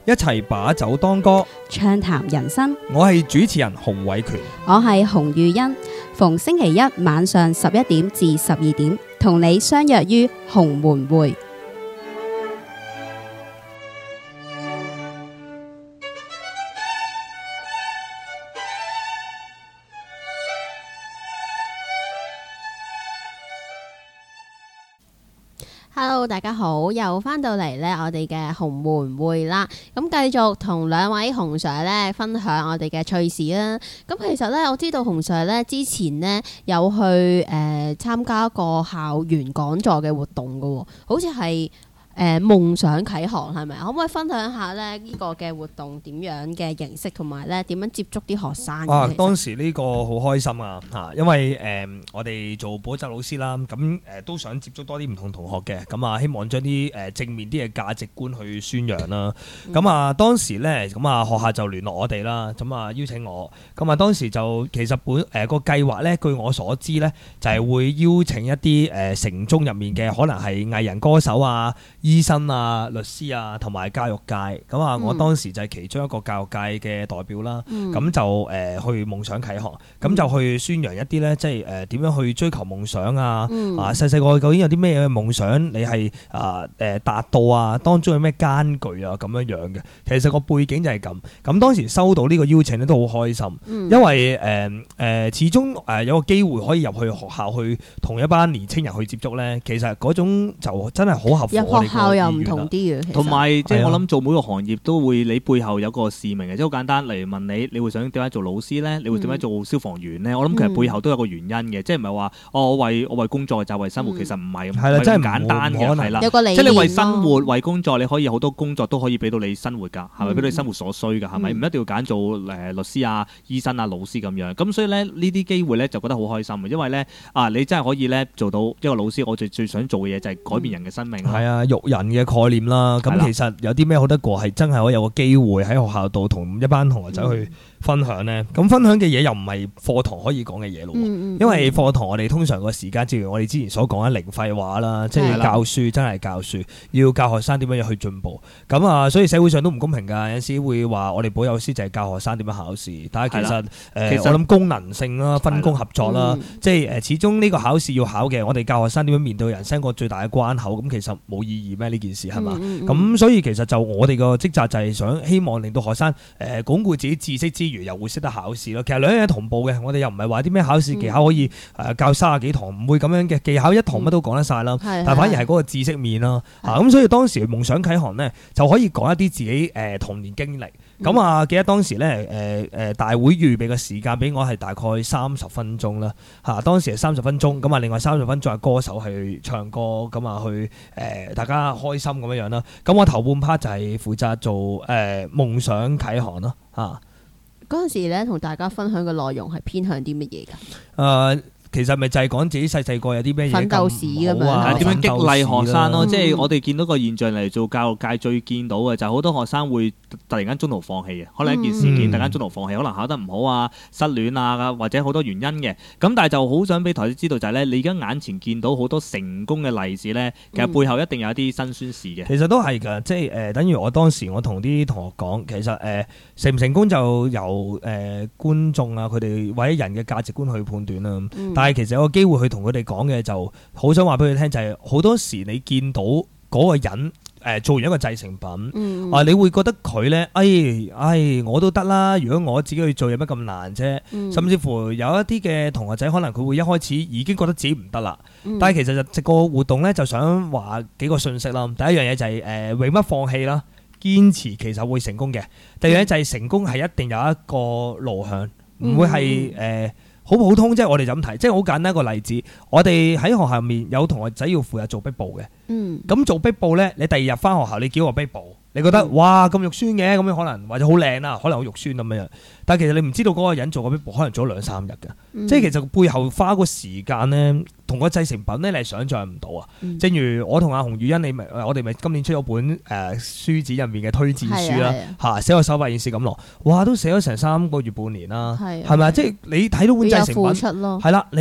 一齊把酒當歌， 暢談人生。 我係主持人洪偉權， 我係洪玉欣。逢星期一晚上十一點至十二點，同你相約於洪門會。Hello， 大家好，又翻到嚟咧，我哋嘅洪門會啦。咁繼續同兩位洪 Sir 咧分享我哋嘅趣事啦。咁其實咧，我知道洪 Sir 咧之前咧有去誒參加一個校園講座嘅活動噶，好似係誒夢想啟航係咪？可唔可以分享下咧呢個嘅活動點樣嘅形式，同埋咧點樣接觸啲學生？ 啊，當時呢個好開心啊嚇，因為誒、呃、我哋做補習老師啦，咁誒、呃、都想接觸多啲唔同同學嘅，咁啊希望將啲誒正面啲嘅價值觀去宣揚啦。咁、嗯、啊當時咧，咁啊學校就聯絡我哋啦，咁啊邀請我，咁啊當時就其實本誒、呃、個計劃咧，據我所知咧，就係、是、會邀請一啲誒、呃、城中入面嘅可能係藝人歌手啊、醫生啊、律師啊，同埋教育界，咁啊，我當時就係其中一個教育界嘅代表啦。咁、嗯、就誒、呃、去夢想啟航，咁、嗯、就去宣揚一啲咧，即係誒點樣去追求夢想啊！嗯、啊，細細個究竟有啲咩嘅夢想，你係啊誒達到啊？當中有咩艱巨啊？咁樣樣嘅，其實個背景就係咁。咁當時收到呢個邀請咧，都好開心，嗯、因為誒誒、呃呃、始終誒有個機會可以入去學校去同一班年青人去接觸咧，其實嗰種就真係好合乎我哋個意願。唔同啲嘅， 同埋即係我諗做每個行業都會你背後有個使命嘅，即係好簡單。例如問你，你會想點解做老師咧？你會點解做消防員咧？嗯、我諗其實背後都有個原因嘅，即係唔係話哦，我為我為工作就係為生活，嗯、其實唔係咁，係啦，真係咁簡單嘅，係啦，即係你為生活、為工作，你可以好多工作都可以俾到你生活㗎，係咪俾到你生活所需㗎？係咪唔一定要揀做誒律師啊、醫生啊、老師咁樣？咁所以咧呢啲機會咧就覺得好開心嘅，因為咧啊你真係可以咧做到一個老師，我最最想做嘅嘢就係改變人嘅生命。係啊，育人嘅概念啦，咁其實有啲咩好得過係真係可以有個機會喺學校度同一班同學仔去分享呢。咁、嗯、分享嘅嘢又唔係課堂可以講嘅嘢咯，嗯嗯、因為課堂我哋通常個時間，正如我哋之前所講嘅零廢話啦，即係教書真係教書，要教學生點樣去進步。咁啊，所以社會上都唔公平㗎，有陣時會話我哋保幼師就係教學生點樣考試，但係其實誒、呃、其實我諗功能性啦、分工合作啦，即係誒始終呢個考試要考嘅，我哋教學生點樣面對人生個最大嘅關口，咁其實冇意義咩？呢件事係嘛？咁、嗯嗯、所以其實就我哋個職責就係想希望令到學生誒鞏固自己知識之餘，又會識得考試咯。其實兩樣嘢同步嘅，我哋又唔係話啲咩考試技巧可以誒教三十幾堂，唔會咁樣嘅技巧一堂乜都講得晒啦。嗯、但反而係嗰個知識面啦。咁、啊、所以當時夢想啟航呢，就可以講一啲自己誒、呃、童年經歷。咁啊，記得當時咧，誒誒大會預備嘅時間俾我係大概三十分鐘啦，嚇當時係三十分鐘，咁啊另外三十分鐘係歌手去唱歌，咁啊去誒大家開心咁樣樣啦。咁我頭半 part 就係負責做誒夢想啟航咯，嚇。 嗰陣時咧，同大家分享嘅內容係偏向啲乜嘢㗎？誒、 呃。其實咪就係講自己細細個有啲咩嘢奮鬥史咁樣， 點樣激勵學生咯？即係我哋見到個現象嚟做教育界最見到嘅就係好多學生會突然間中途放棄嘅，可能一件事件突然間中途放棄，可能考得唔好啊、失戀啊，或者好多原因嘅。咁但係就好想俾台子知道就係咧，你而家眼前見到好多成功嘅例子咧，其實背後一定有一啲辛酸事嘅。 其實都係㗎，即係誒，等於我當時我同啲同學講，其實誒成唔成功就由誒觀眾啊佢哋或者人嘅價值觀去判斷啦。但係其實有個機會去同佢哋講嘅，就好想話俾佢聽，就係、是、好多時你見到嗰個人誒、呃、做完一個製成品，嗯、啊，你會覺得佢咧，哎哎，我都得啦。如果我自己去做，有乜咁難啫？嗯、甚至乎有一啲嘅同學仔，可能佢會一開始已經覺得自己唔得啦。嗯、但係其實就個活動咧，就想話幾個信息啦。第一樣嘢就係、是、誒、呃、永不放棄啦，堅持其實會成功嘅。第二樣嘢就係成功係一定有一個路向，唔、嗯、會係誒。呃好普通，即係我哋就咁睇，即係好簡單一個例子。我哋喺學校入面有同學仔要負責做壁報嘅，嗯，咁做壁報咧，你第二日翻學校你叫個壁報，你覺得、嗯、哇咁肉酸嘅，咁樣可能或者好靚啦，可能好肉酸咁樣。但係其實你唔知道嗰個人做個壁報可能做咗兩三日嘅，嗯、即係其實背後花個時間咧，同個製成品咧，你係想像唔到啊！嗯、正如我同阿洪宇欣，你咪我哋咪今年出咗本誒、呃、書展入面嘅推薦書啦，嚇寫個手法演示咁落，哇都寫咗成三個月半年啦，係咪啊？即係你睇到本製成品，係啦，你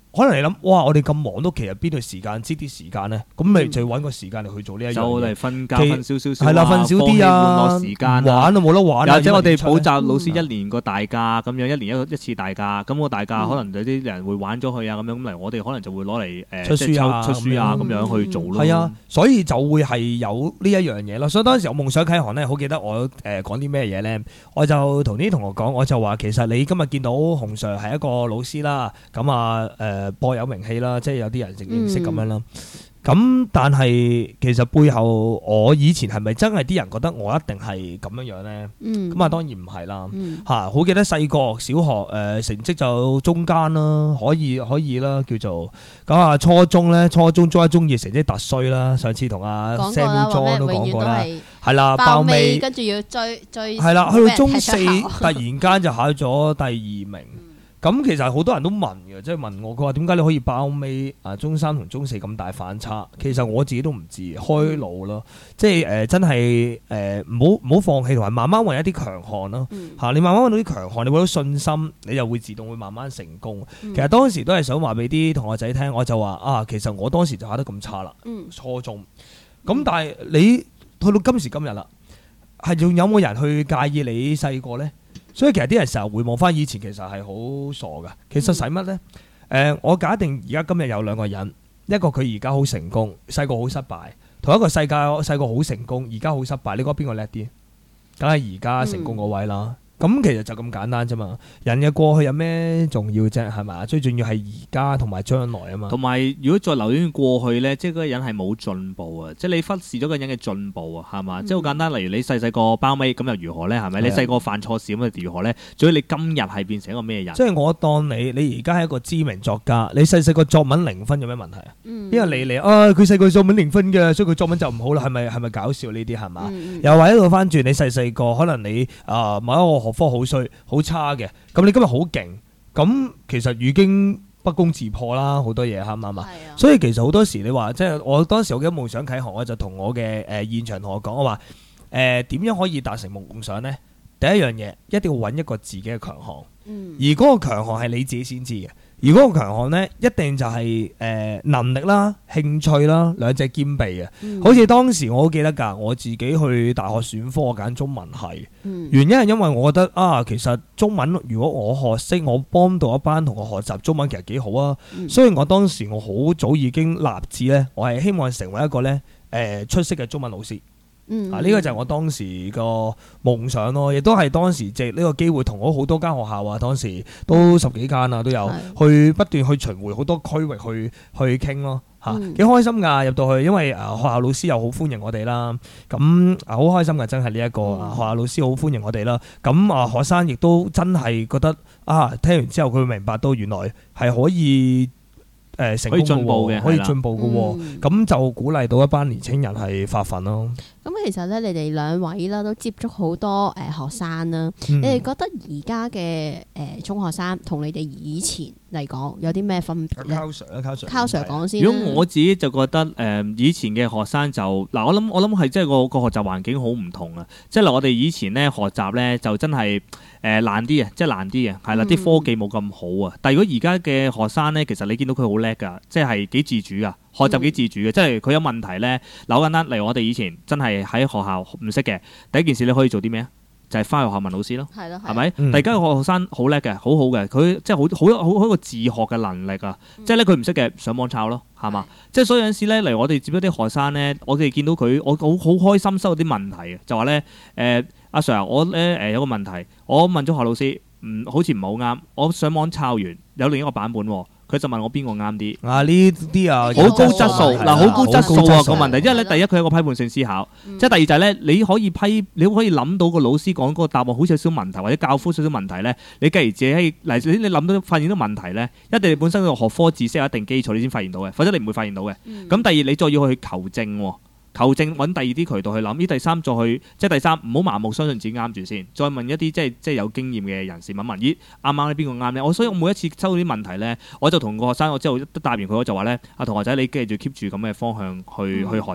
可能你諗，哇！我哋咁忙都其實邊度時間知啲時間咧？咁咪就要揾個時間嚟去做呢一樣嘢。 就嚟瞓覺，瞓少少少係啦，瞓少啲啊， 放棄玩樂時間玩都冇得玩。 或者我哋補習老師一年個大假咁樣，一年一一次大假，咁個大假可能有啲人會玩咗佢啊咁樣，咁嚟我哋可能就會攞嚟誒出書啊、 出書啊咁樣去做咯。 係啊，所以就會係有呢一樣嘢咯。所以當時我夢想啟航咧，好記得我誒講啲咩嘢咧，我就同啲同學講，我就話其實你今日見到洪 Sir 係一個老師啦，咁啊誒頗有名氣啦，即係有啲人認認識咁樣啦。咁、嗯、但係其實背後我以前係咪真係啲人覺得我一定係咁樣樣咧？咁、嗯、啊當然唔係啦。嚇、嗯，好記得細個小學誒、呃、成績就中間啦，可以可以啦叫做。咁啊初中咧，初中中一中二成績突衰啦。上次同阿 Samuel John 都講過啦，係啦，爆尾跟住要追追。 係啦，去到中四突然間就考咗第二名。咁其實好多人都問嘅，即係問我，佢話點解你可以爆尾啊？中三同中四咁大反差，其實我自己都唔知，開腦咯，即係誒、呃、真係誒唔好唔好放棄，同埋慢慢揾一啲強項咯嚇。你慢慢揾到啲強項，你揾到信心，你就會自動會慢慢成功。嗯、其實當時都係想話俾啲同學仔聽，我就話啊，其實我當時就考得咁差啦，嗯、初中。咁但係你去到今時今日啦，係仲有冇人去介意你細個咧？所以其實啲人成日回望翻以前，其實係好傻噶。其實使乜呢？誒、呃，我假定而家今日有兩個人，一個佢而家好成功，細個好失敗；同一個世界細個好成功，而家好失敗。你覺得邊個叻啲？梗係而家成功嗰位啦。咁、嗯、其實就咁簡單啫嘛。人嘅過去有咩重要啫？係咪？最重要係而家同埋將來啊嘛。 同埋如果再留戀過去呢，即係嗰個人係冇進步啊！即係你忽視咗個人嘅進步啊，係嘛？嗯、即係好簡單。例如你細細個包尾咁又如何呢？係咪？的你細個犯錯事咁又如何呢？仲要你今日係變成一個咩人？ 即係我當你你而家係一個知名作家，你細細個作文零分有咩問題啊？嗯、因為你嚟啊，佢細個作文零分嘅，所以佢作文就唔好啦。係咪係咪搞笑呢啲係嘛？嗯、又或者倒翻轉，你細細個可能你啊、呃、某一個學科好衰。好差嘅，咁你今日好勁，咁其實已經不攻自破啦，好多嘢啱唔啱啊？所以其實好多時你話，即係我當時我記得夢想啟航，我就同我嘅誒、呃、現場同學講，我話誒點樣可以達成夢想呢？第一樣嘢一定要揾一個自己嘅強項，嗯、而嗰個強項係你自己先知嘅。而嗰個強項呢，一定就係、是、誒、呃、能力啦、興趣啦，兩者兼備嘅。嗯、好似當時我都記得㗎，我自己去大學選科，我揀中文系。嗯、原因係因為我覺得啊，其實中文如果我學識，我幫到一班同學學習中文，其實幾好啊。嗯、雖然我當時我好早已經立志呢，我係希望成為一個呢誒、呃、出色嘅中文老師。嗯、啊！呢、這個就係我當時個夢想咯，亦都係當時借呢個機會同我好多間學校啊，當時都十幾間啊都有，嗯、去不斷去巡迴好多區域去去傾咯嚇，幾、嗯、開心㗎！入到去，因為誒學校老師又好歡迎我哋啦，咁啊好開心㗎！真係呢一個、嗯、學校老師好歡迎我哋啦，咁啊學生亦都真係覺得啊，聽完之後佢會明白到原來係可以。誒成功嘅，可以進步嘅，咁、嗯、就鼓勵到一班年青人係發奮咯。 咁其實咧，你哋兩位啦都接觸好多誒學生啦，嗯、你哋覺得而家嘅誒中學生同你哋以前嚟講有啲咩分別咧？ 靠 Sir 啦，靠 Sir， 靠 Sir 講先。 如果我自己就覺得誒、呃、以前嘅學生就嗱，我諗我諗係即係個個學習環境好唔同啊！即係嗱，我哋以前咧學習咧就真係誒難啲啊，即係難啲啊，係啦，啲科技冇咁好啊。但係如果而家嘅學生咧，其實你見到佢好叻㗎，即係幾自主㗎。學習幾自主嘅，嗯、即係佢有問題咧，嗱好簡單，例如我哋以前真係喺學校唔識嘅，第一件事你可以做啲咩啊？就係、是、翻去學校問老師咯，係咪？但而家嘅學生好叻嘅，好好嘅，佢即係好好好好一個自學嘅能力啊！嗯、即係咧佢唔識嘅上網抄咯，係嘛？是即係所以有陣時咧，例如我哋接咗啲學生咧，我哋見到佢，我好好開心收到啲問題嘅，就話咧誒阿 Sir，我咧誒有個問題，我問咗學老師，唔好似唔係好啱，我上網抄完有另一個版本喎。佢就問我邊個啱啲啊？呢啲啊， 好高質素嗱，好高質素啊個問題，因為咧第一佢有個批判性思考，即係第二就係咧你可以批，你可以諗到個老師講嗰個答案好似有少少問題，或者教科少少問題咧，你繼而自己嚟你諗到發現到問題咧，一定你本身個學科知識有一定基礎，你先發現到嘅，否則你唔會發現到嘅。咁第二你再要去求證喎。求證揾第二啲渠道去諗，呢第三再去即係第三唔好盲目相信自己啱住先，再問一啲即係即係有經驗嘅人士問問，咦啱唔啱咧？邊個啱咧？我所以我每一次收到啲問題咧，我就同個學生我之後一答完佢我就話咧，阿同學仔你繼續 keep 住咁嘅方向去、嗯、去學習，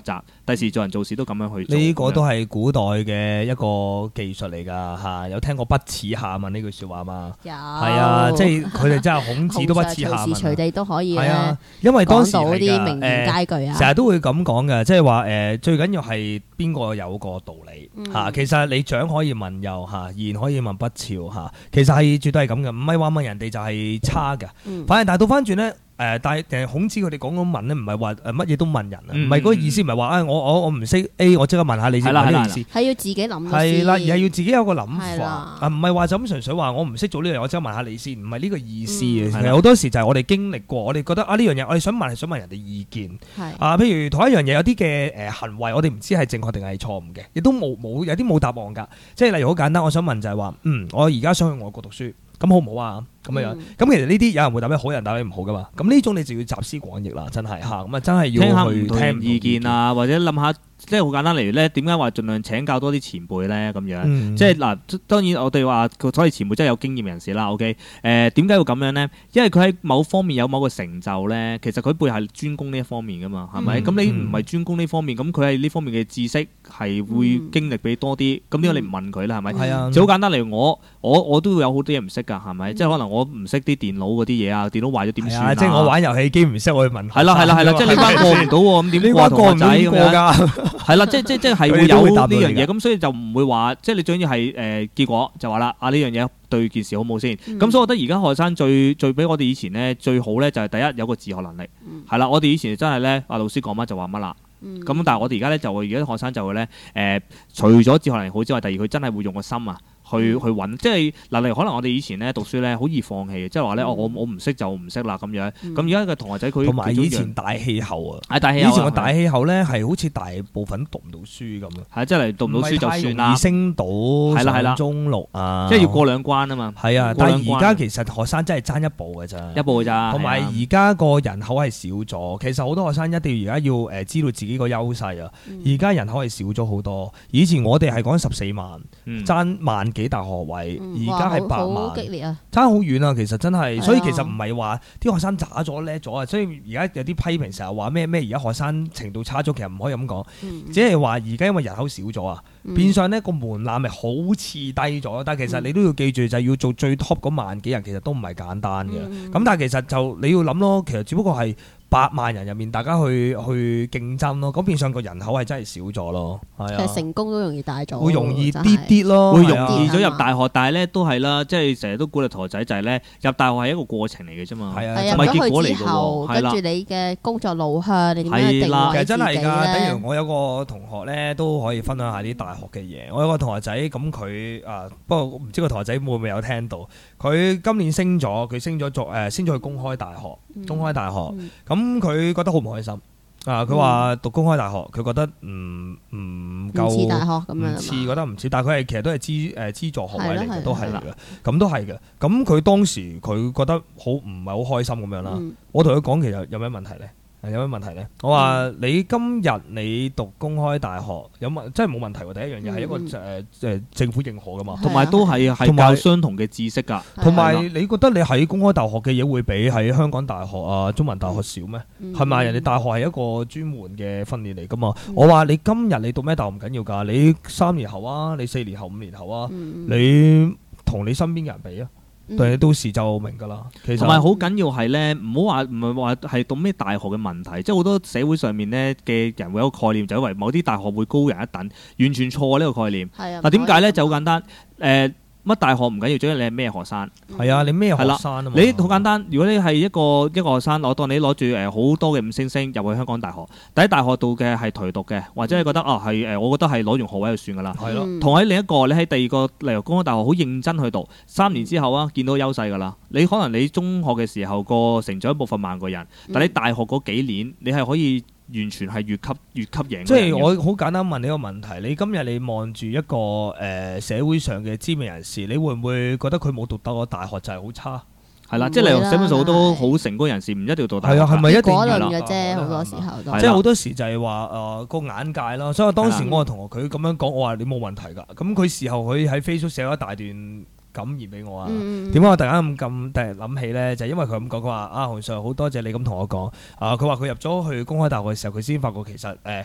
第時做人做事都咁樣去做。 呢個都係古代嘅一個技術嚟㗎嚇，有聽過不恥下問呢句説話嘛？ 有係啊，即係佢哋真係孔子都不恥下問。 隨時隨地都可以係啊，因為當時講到係啲名言佳句啊， 成日都會咁講嘅，即係話誒最緊要係邊個有個道理嚇。其實你長可以問幼嚇，言可以問不肖嚇。其實係絕對係咁嘅，唔係話問人哋就係差嘅。反而但係倒翻轉咧。誒，但係孔子佢哋講咁問咧，唔係話誒乜嘢都問人啊，唔係嗰個意思，唔係話啊我我我唔識 A， 我即刻問下你先，係呢個意思， 係要自己諗係啦，而係要自己有個諗法， 啊唔係話就咁純粹話我唔識做呢樣嘢，我即刻問下你先，唔係呢個意思嘅。其實好多時就係我哋經歷過，我哋覺得啊呢樣嘢，我哋想問係想問人哋意見，啊譬如同一樣嘢有啲嘅誒行為，我哋唔知係正確定係錯誤嘅，亦都冇冇有啲冇答案㗎。即係例如好簡單，我想問就係話，嗯，我而家想去外國讀書。咁好唔好啊？咁樣樣，咁、嗯、其實呢啲有人會答你好，有人答你唔好噶嘛。咁呢種你就要集思廣益啦，真係嚇。咁啊，真係要去聽意見啊，或者諗下，即係好簡單。例如咧，點解話盡量請教多啲前輩咧？咁樣，嗯、即係嗱，當然我哋話，所以前輩真係有經驗人士啦。OK，誒點解要咁樣咧？因為佢喺某方面有某個成就咧，其實佢背後係專攻呢一方面噶嘛，係咪？咁、嗯、你唔係專攻呢方面，咁佢喺呢方面嘅知識係會經歷比多啲。咁點解你唔問佢咧？係咪？係啊。就好簡單，例如我，我我都會有好多嘢唔識㗎，係咪？嗯、即係可能我唔識啲電腦嗰啲嘢啊，電腦壞咗點算啊？ 即係我玩遊戲機唔識，我去問。 係啦係啦係啦，即係你關過唔到喎，咁點過同學仔咁樣？係啦，即係即係即係係會有呢樣嘢，咁所以就唔會話，即係你最緊要係誒結果就話啦，啊呢樣嘢對件事好冇先。咁、嗯、所以我覺得而家學生最最比我哋以前咧最好咧就係第一有個自學能力，係啦、嗯，我哋以前真係咧，阿老師講乜就話乜啦。咁、嗯、但係我哋而家咧就而家學生就會咧誒，除咗自學能力好之外，第二佢真係會用個心啊。去去揾，即係嗱，例如可能我哋以前咧讀書咧好易放棄嘅，即係話咧，我我我唔識就唔識啦咁樣。咁而家嘅同學仔佢同埋以前大氣候啊， 係大氣候。 以前個大氣候咧係好似大部分讀唔到書咁嘅， 係即係嚟讀唔到書就算啦。 易升到係啦係啦， 中六啊， 即係要過兩關啊嘛。係啊， 但係而家其實學生真係爭一步嘅咋， 一步㗎咋。 同埋而家個人口係少咗，其實好多學生一定要而家要誒知道自己個優勢啊。而家人口係少咗好多，以前我哋係講十四萬，爭萬幾大學位。而家係八萬， 好激烈啊， 差好遠啊！其實真係，所以其實唔係話啲學生渣咗叻咗啊！所以而家有啲批評成日話咩咩，而家學生程度差咗，其實唔可以咁講，嗯、只係話而家因為人口少咗啊，嗯、變相呢個門檻係好似低咗，但係其實你都要記住，就係要做最 top 嗰萬幾人，其實都唔係簡單嘅。咁、嗯、但係其實就你要諗咯，其實只不過係八萬人入面，大家去去競爭咯，咁變相個人口係真係少咗咯。係啊， 其實成功都容易大咗， 會容易啲啲咯，會容易咗入大學，但係咧都係啦，即係成日都鼓勵同學仔就係咧入大學係一個過程嚟嘅啫嘛， 係啊， 唔係結果嚟嘅喎， 跟住你嘅工作路向，你點樣定位自己咧？ 其實真係㗎，等於我有個同學咧都可以分享下啲大學嘅嘢。我有個同學仔咁佢啊，不過唔知個同學仔會唔會有聽到？佢今年升咗，佢升咗做誒升咗去公開大學，公開大學咁佢覺得好唔開心啊！佢話讀公開大學，佢覺得唔唔夠似大學咁樣， 唔似覺得唔似，但係佢係其實都係資誒資助學位嚟嘅，都係嘅，咁都係嘅。咁佢當時佢覺得好唔係好開心咁樣啦。我同佢講，其實有咩問題咧？有咩問題咧？我話、嗯、你今日你讀公開大學有問，真係冇問題喎。第一樣嘢係一個誒誒、嗯呃、政府認可噶嘛， 同埋都係係教相同嘅知識㗎。 同埋你覺得你喺公開大學嘅嘢會比喺香港大學啊、中文大學少咩？係咪、嗯？人哋大學係一個專門嘅訓練嚟㗎嘛。嗯、我話你今日你讀咩大學唔緊要㗎，你三年後啊，你四年後、五年後啊，嗯、你同你身邊嘅人比啊。對，到時就明㗎啦。其實同埋好緊要係咧，唔好話唔係話係讀咩大學嘅問題，即係好多社會上面咧嘅人會有個概念，就以為某啲大學會高人一等，完全錯呢個概念。係啊。嗱點解咧？就好簡單，誒、呃。乜大學唔緊要，最緊要你係咩學生。 係啊，你咩學生啊嘛？ 你好簡單，如果你係一個一個學生，我當你攞住誒好多嘅五星星入去香港大學，但喺大學度嘅係頹讀嘅，或者你覺得啊係誒，我覺得係攞完學位就算㗎啦。係咯。同喺另一個，你喺第二個例如公開大學好認真去讀，三年之後啊，見到優勢㗎啦。你可能你中學嘅時候個成長部分慢過人，但你大學嗰幾年你係可以。完全係越級越級贏。 即係我好簡單問你一個問題：你今日你望住一個誒、呃、社會上嘅知名人士，你會唔會覺得佢冇讀到個大學就係好差？ 係啦，即係例如社會上好多好成功人士唔一定要讀大學。 係啊，係咪一定要嘅啫？好多時候都即係好多時就係話誒個眼界咯。所以當時我同學佢咁樣講，我話你冇問題㗎。咁佢事後佢喺 Facebook 寫咗一大段感言俾我啊！點解、嗯、我突然間咁咁突然諗起咧？就係、因為佢咁講，佢話啊，洪 Sir 好多謝你咁同我講啊！佢話佢入咗去公開大學嘅時候，佢先發覺其實誒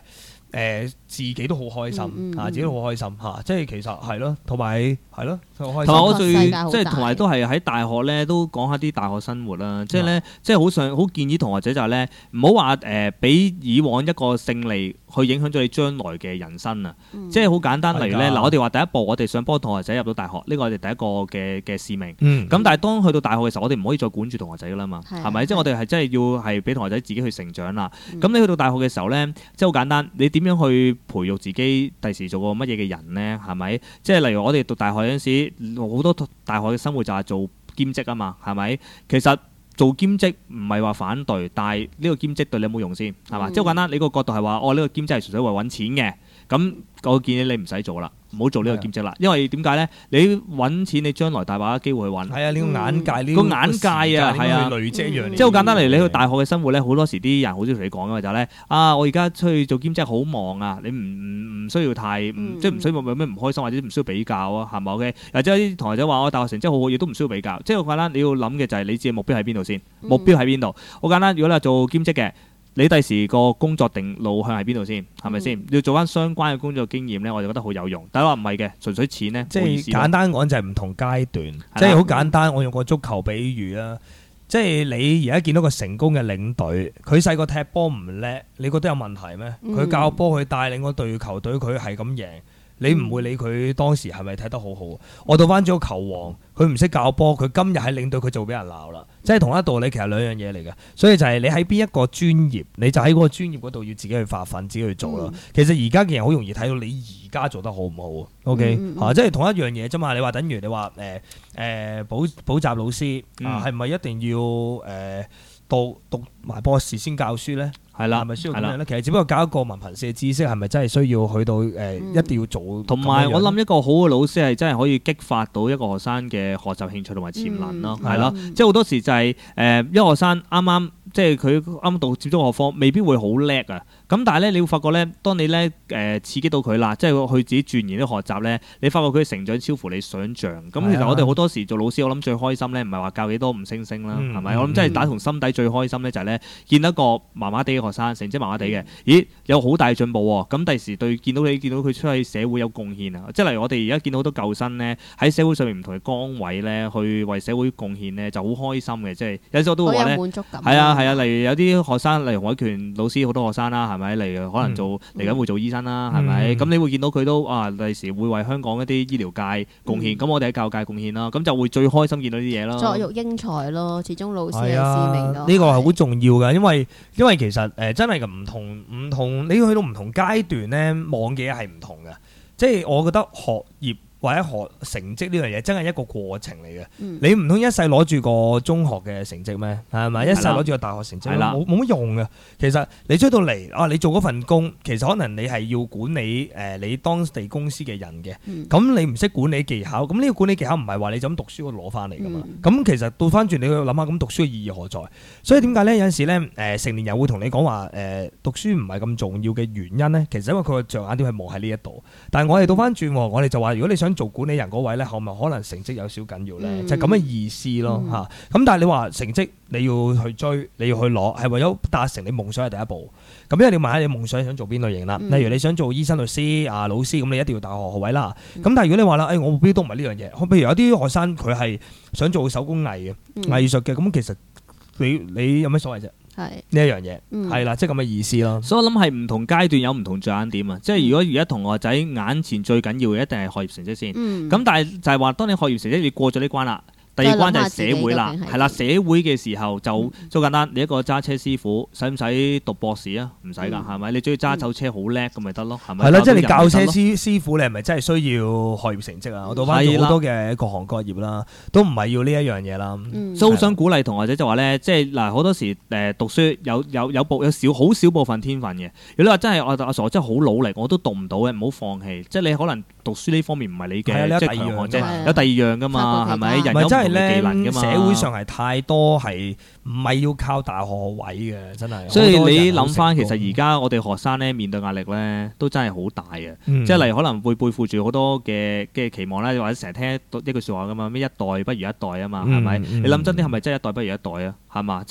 誒自己都好開心嗯嗯嚇，自己都好開心嚇，即係其實係咯，同埋係咯，好開心。 同埋我最世界好大即係同埋都係喺大學咧，都講下啲大學生活啦。即係咧，即係好想好建議同學仔就係咧，唔好話誒俾以往一個勝利去影響咗你將來嘅人生啊！ 嗯即係好簡單，例如咧係㗎嗱，我哋話第一步，我哋想幫同學仔入到大學，呢個我哋第一個嘅嘅使命。 嗯咁但係當去到大學嘅時候，我哋唔可以再管住同學仔噶啦嘛， 係係咪？即係我哋係真係要係俾同學仔自己去成長啦。 嗯咁你去到大學嘅時候咧，即係好簡單，你點樣去培育自己第時做個乜嘢嘅人咧？係咪？即係例如我哋讀大學嗰陣時，好多大學嘅生活就係做兼職啊嘛，係咪？其實做兼職唔係話反對，但係呢個兼職對你有冇用先？係嘛？ 嗯即係好簡單，你個角度係話，哦呢個兼職係純粹為揾錢嘅，咁我建議你唔使做啦。唔好做呢個兼職啦，因為點解咧？你揾錢，你將來大把機會去揾。 係啊，呢個眼界，呢個眼界啊，係啊， 累積一樣。 即係好簡單嚟，你去大學嘅生活咧，好多時啲人好中意同你講嘅就係咧，啊，我而家出去做兼職好忙啊，你唔唔唔需要太，唔即係唔需要有咩唔開心或者唔需要比較啊，係咪 OK？或者有啲同學仔話我大學成績好好，亦都唔需要比較。即係好簡單，你要諗嘅就係你自己目標喺邊度先，目標喺邊度？好簡單，如果你係做兼職嘅。你第時個工作定路向喺邊度先？係咪先？要做翻相關嘅工作經驗咧，我就覺得好有用。但係話唔係嘅，純粹錢咧， 即係冇意思咯簡單講就係唔同階段，即係好簡單。我用個足球比喻啦，即係你而家見到個成功嘅領隊，佢細個踢波唔叻，你覺得有問題咩？佢嗯教波，佢帶領嗰隊球隊，佢係咁贏。你唔會理佢當時係咪踢得好好？我到翻咗個球王，佢唔識教波，佢今日喺領隊佢就會俾人鬧啦。即係同一道理，其實兩樣嘢嚟嘅。所以就係你喺邊一個專業，你就喺嗰個專業嗰度要自己去發奮，自己去做啦。 嗯、 其實而家嘅人好容易睇到你而家做得好唔好 OK 嚇、 嗯嗯啊，即係同一樣嘢啫嘛。你話等於你話誒誒補補習老師啊，係咪、嗯、一定要誒？呃讀讀埋博士先教書咧， 係啦， 係咪需要咁樣咧？其實只不過教一個文憑試嘅知識，係咪真係需要去到誒、呃嗯、一定要做？ 同埋我諗一個好嘅老師係真係可以激發到一個學生嘅學習興趣同埋潛能咯，係咯、嗯，即係好多時就係、是、誒、呃、一個學生啱啱即係佢啱啱到接觸學科，未必會好叻啊。咁但係咧，你會發覺咧，當你咧誒、呃、刺激到佢啦，即係佢自己鑽研啲學習咧，你發覺佢成長超乎你想像。咁、嗯、其實我哋好多時做老師，我諗最開心咧，唔係話教幾多五星星啦，係咪、嗯？我諗真係打從心底最開心咧，就係咧見到一個麻麻地嘅學生，成績麻麻地嘅，咦有好大進步喎！咁第時對見到你見到佢出去社會有貢獻啊！即係例如我哋而家見到好多舊生咧喺社會上面唔同嘅崗位咧，去為社會貢獻咧，就好開心嘅。即係有時我都會話咧，係啊係啊，例如有啲學生，例如洪偉權老師好多學生啦，係咪？例如可能做嚟緊、嗯、會做醫生啦，係咪？咁、嗯、你會見到佢都啊，第時會為香港一啲醫療界貢獻，咁、嗯、我哋喺教育界貢獻啦，咁就會最開心見到啲嘢咯。 作育英才咯，始終老師嘅使命咯。 呢個係好重要嘅，因為因為其實誒、呃、真係唔同唔同，你去到唔同階段咧，望嘅嘢係唔同嘅。即係我覺得學業或者學成績呢樣嘢真係一個過程嚟嘅。嗯、你唔通一世攞住個中學嘅成績咩？係咪？一世攞住個大學成績冇冇乜用嘅。其實你出到嚟啊，你做嗰份工，其實可能你係要管理誒、呃、你當地公司嘅人嘅。咁、嗯、你唔識管理技巧，咁呢個管理技巧唔係話你就咁讀書攞翻嚟噶嘛。咁、嗯、其實倒翻轉你去諗下，咁讀書嘅意義何在？所以點解咧？有陣時咧誒、呃、成年人會同你講話誒讀書唔係咁重要嘅原因咧，其實因為佢個着眼點係望喺呢一度。但係我哋倒翻轉，我哋就話如果你想做管理人嗰位咧，係咪可能成績有少緊要咧？嗯、就係咁嘅意思咯嚇。咁、嗯、但係你話成績你要去追，你要去攞，係為咗達成你夢想係第一步。咁因為你要問下你夢想想做邊類型啦。嗯、例如你想做醫生、律師啊、老師，咁你一定要大學學位啦。咁、嗯、但係如果你話啦，誒、哎、我目標都唔係呢樣嘢。譬如有啲學生佢係想做手工藝嘅、嗯、藝術嘅，咁其實你你有咩所謂啫？係呢一樣嘢，係啦、嗯，即係咁嘅意思咯。 所以我諗係唔同階段有唔同着眼點啊。即係如果而家同學仔眼前最緊要嘅一定係學業成績先。咁、嗯、但係就係話，當你學業成績你過咗呢關啦。第二關就係社會啦，係啦，社會嘅時候就好簡單。你一個揸車師傅，使唔使讀博士啊？唔使㗎，係咪？你中意揸手車好叻咁咪得咯，係咪？ 係啦，即係你教車師師傅，你係咪真係需要學業成績啊？我到翻好多嘅各行各業啦，都唔係要呢一樣嘢啦。 所以好想鼓勵同學仔就話咧，即係嗱好多時誒讀書有有有部有少好少部分天分嘅。如果你話真係我阿傻真係好努力，我都讀唔到嘅，唔好放棄。即係你可能讀書呢方面唔係你嘅即係強項啫，有第二樣㗎嘛，係咪？人有唔同嘅技能㗎嘛。 社會上係太多係唔係要靠大學位嘅，真係。 所以你諗翻，其實而家我哋學生咧面對壓力咧，都真係好大嘅。嗯、即係例如可能會背負住好多嘅嘅期望啦，或者成日聽一句説話噶嘛，咩一代不如一代啊嘛，係咪？嗯嗯、你諗真啲係咪真係一代不如一代啊？係嘛？即係。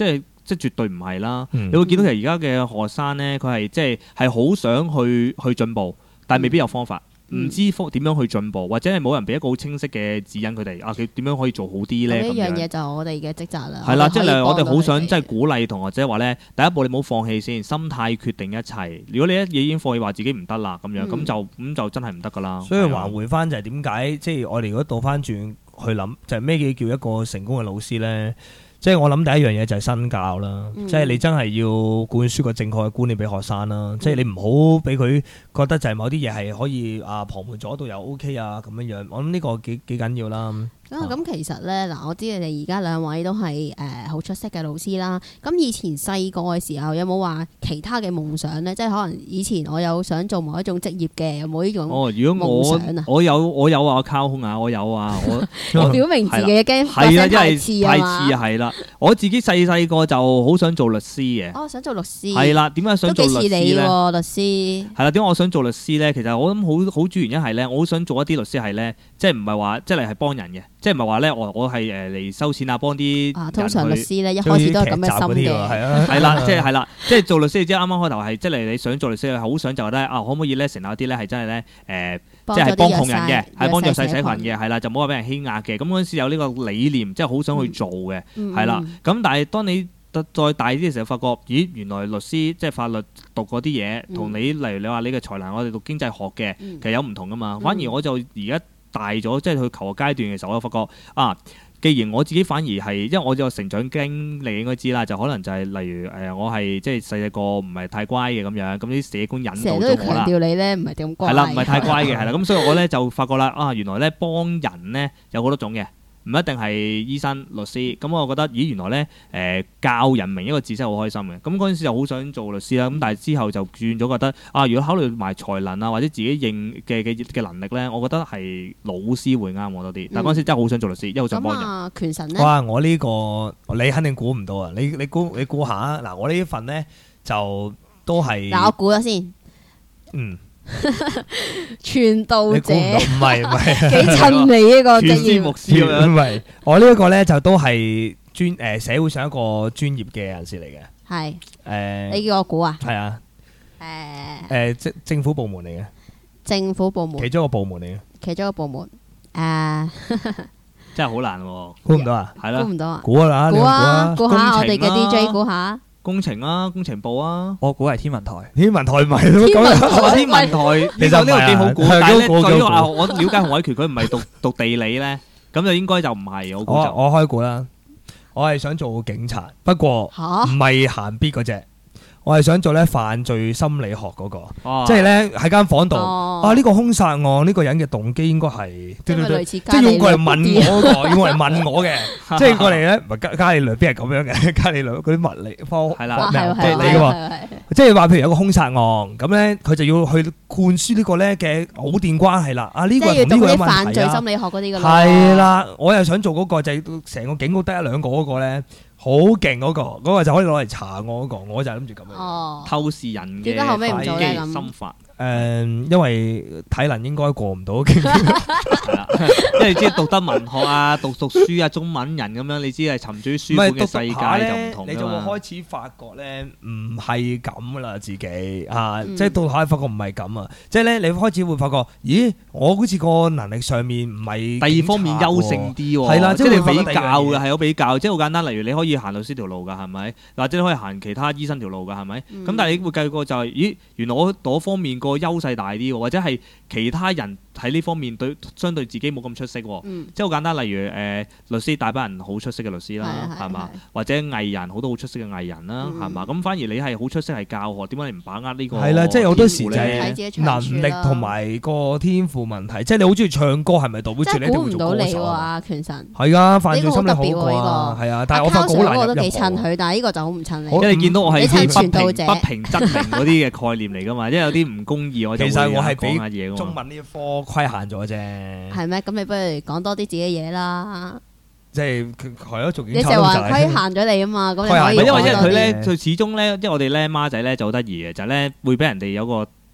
即係絕對唔係啦。 嗯你會見到其實而家嘅學生咧，佢係即係係好想去去進步，但係未必有方法。唔知方點樣去進步，或者係冇人俾一個好清晰嘅指引佢哋啊，佢點樣可以做好啲咧？ 呢咁樣樣嘢就係我哋嘅職責啦。 係啦，即係我哋好想即即係鼓勵同學仔話咧，第一步你唔好放棄先，心態決定一切。如果你一嘢已經放棄話自己唔得啦，咁樣咁就咁就真係唔得噶啦。 所以還回翻就係點解，即係我哋如果倒翻轉去諗，就係咩叫一個成功嘅老師咧？即係我諗第一樣嘢就係身教啦， 嗯即係你真係要灌輸個正確嘅觀念俾學生啦，即係你唔好俾佢覺得就係某啲嘢係可以啊旁門左道又 O K 啊咁樣樣，我諗呢個幾幾緊要啦。 啊，咁其實咧，嗱，我知你哋而家兩位都係誒好出色嘅老師啦。咁以前細個嘅時候有冇話其他嘅夢想咧？即係可能以前我有想做某一種職業嘅，有冇呢種哦，如果我夢想啊我有我有啊，靠空啊，我有啊，我我表明自己嘅驚係啦，因太為似啊嘛太似啊，係啦。我自己細細個就好想做律師嘅。 哦，想做律師。 係啦，點解想做律師都幾似你咧？ 喎，律師。 係啦，點解我想做律師咧？其實我諗好好主要原因係咧，我好想做一啲律師係咧，即係唔係話即係嚟係幫人嘅，即係唔係話咧我我係誒嚟收錢啊，幫啲啊，通常律師咧一開始都係咁嘅心嘅。 係啊， 係啦，即係係啦，即係做律師，即係啱啱開頭係即係你想做律師，好想就咧啊，可唔可以咧成立一啲咧係真係咧誒，即係幫窮人嘅，係幫弱勢社群嘅，係啦，就唔好話俾人欺壓嘅。咁嗰陣時有呢個理念，即係好想去做嘅，係啦。咁但係當你再大啲嘅時候，發覺咦，原來律師即係法律讀嗰啲嘢，同你例如你話你嘅才能，我哋讀經濟學嘅，其實有唔同噶嘛。反而我就而家大咗，即係去求學階段嘅時候，我發覺啊。既然我自己反而係，因為我有成長經歷應該知啦，就可能就係例如誒，我係即係細細個唔係太乖嘅咁樣，咁啲社工引導咗我啦。成日都要強調你咧，唔係點乖。 係啦，唔係太乖嘅，係啦，咁所以我咧就發覺啦，啊原來咧幫人咧有好多種嘅。唔一定係醫生、律師，咁我覺得，咦，原來咧，誒、呃、教人明一個字真係好開心嘅。咁嗰陣時就好想做律師啦，咁但係之後就轉咗覺得，啊，如果考慮埋才能啊，或者自己認嘅嘅嘅能力咧，我覺得係老師會啱我多啲。但係嗰陣時真係好想做律師，因為好想幫人。 咁啊，權神咧？ 哇！我呢、這個你肯定估唔到啊！你你估你估下嗱，我呢份咧就都係嗱，我估咗先。 嗯。 傳道者， 唔係唔係， 幾襯你呢個職業牧師咁樣。 唔係，我呢一個咧就都係專誒社會上一個專業嘅人士嚟嘅。 係誒， 你叫我估啊？ 係啊。 誒誒，政政府部門嚟嘅。 政府部門。 其中一個部門嚟嘅。 其中一個部門。誒， 真係好難喎。 估唔到啊？ 係啦。 估唔到啊？ 估啊！ 估啊！估下我哋嘅 D J 估下。 工程啊，工程部啊， 我估係天文台。 天文台唔係咯， 天文台，天文台其實呢個幾好估，但係咧，對於我我了解洪偉權，佢唔係讀讀地理咧，咁就應該就唔係我估就。 我我開估啦，我係想做警察，不過唔係行必嗰隻。我係想做咧犯罪心理學嗰個，即係咧喺間房度啊，呢個兇殺案呢個人嘅動機應該係即係要過嚟問我嗰個，要過嚟問我嘅，即係過嚟咧唔係加加利略邊係咁樣嘅，加利略嗰啲物理科係啦， 即係你嘅喎，即係話譬如有個兇殺案咁咧，佢就要去灌輸呢個咧嘅藕電關係啦。啊呢個同呢個有問題啊。 犯罪心理學嗰啲嘅咯。 係啦，我又想做嗰個就係成個警局得一兩個嗰個咧。好勁嗰個，嗰、嗰個就可以攞嚟查我嗰、嗰個，我就係諗住咁樣。 哦， 透視人嘅點解後尾唔做咧咁？ 心法。 誒、嗯，因為體能應該過唔到，係啦，因為你知讀得文學啊、讀讀書啊、中文人咁樣，你知係沉醉書本嘅世界就唔同㗎嘛。 你就會開始發覺咧，唔係咁啦，自己啊，嗯、即係到後發覺唔係咁啊，即係咧，你開始會發覺，咦，我好似個能力上面唔係第二方面優勝啲喎， 係啦，即係你比較嘅係有比較，即係好簡單，例如你可以行律師條路㗎，係咪？或者你可以行其他醫生條路㗎，係咪？咁、嗯、但係你會計過就係、是，咦，原來我嗰方面個優勢大啲喎，或者係其他人喺呢方面對相對自己冇咁出色喎，嗯、即係好簡單。例如誒、呃，律師大班人好出色嘅律師啦，係嘛？或者藝人好多好出色嘅藝人啦，係嘛、嗯？咁反而你係好出色係教學，點解你唔把握呢個？ 係啦，即係好多時就係能力同埋個天賦問題。即係你好中意唱歌，係咪代表住你一定會做歌手啊？ 權神係啊，犯罪心理好過啊，係啊，但係我發覺好難入入。 都幾襯佢，但係呢個就好唔襯你。 因為你見到我係不平不平則鳴嗰啲嘅概念嚟㗎嘛，因為有啲唔公義，我就會講下嘢㗎嘛。 中文呢一科規限咗啫。 係咩？咁你不如講多啲自己嘢啦。 即係係咯，做警察。 你成日話規限咗你啊嘛，咁你可以。 因為因為佢咧，佢始終咧，因為我哋咧孖仔咧就好得意嘅，就係咧會俾人哋有個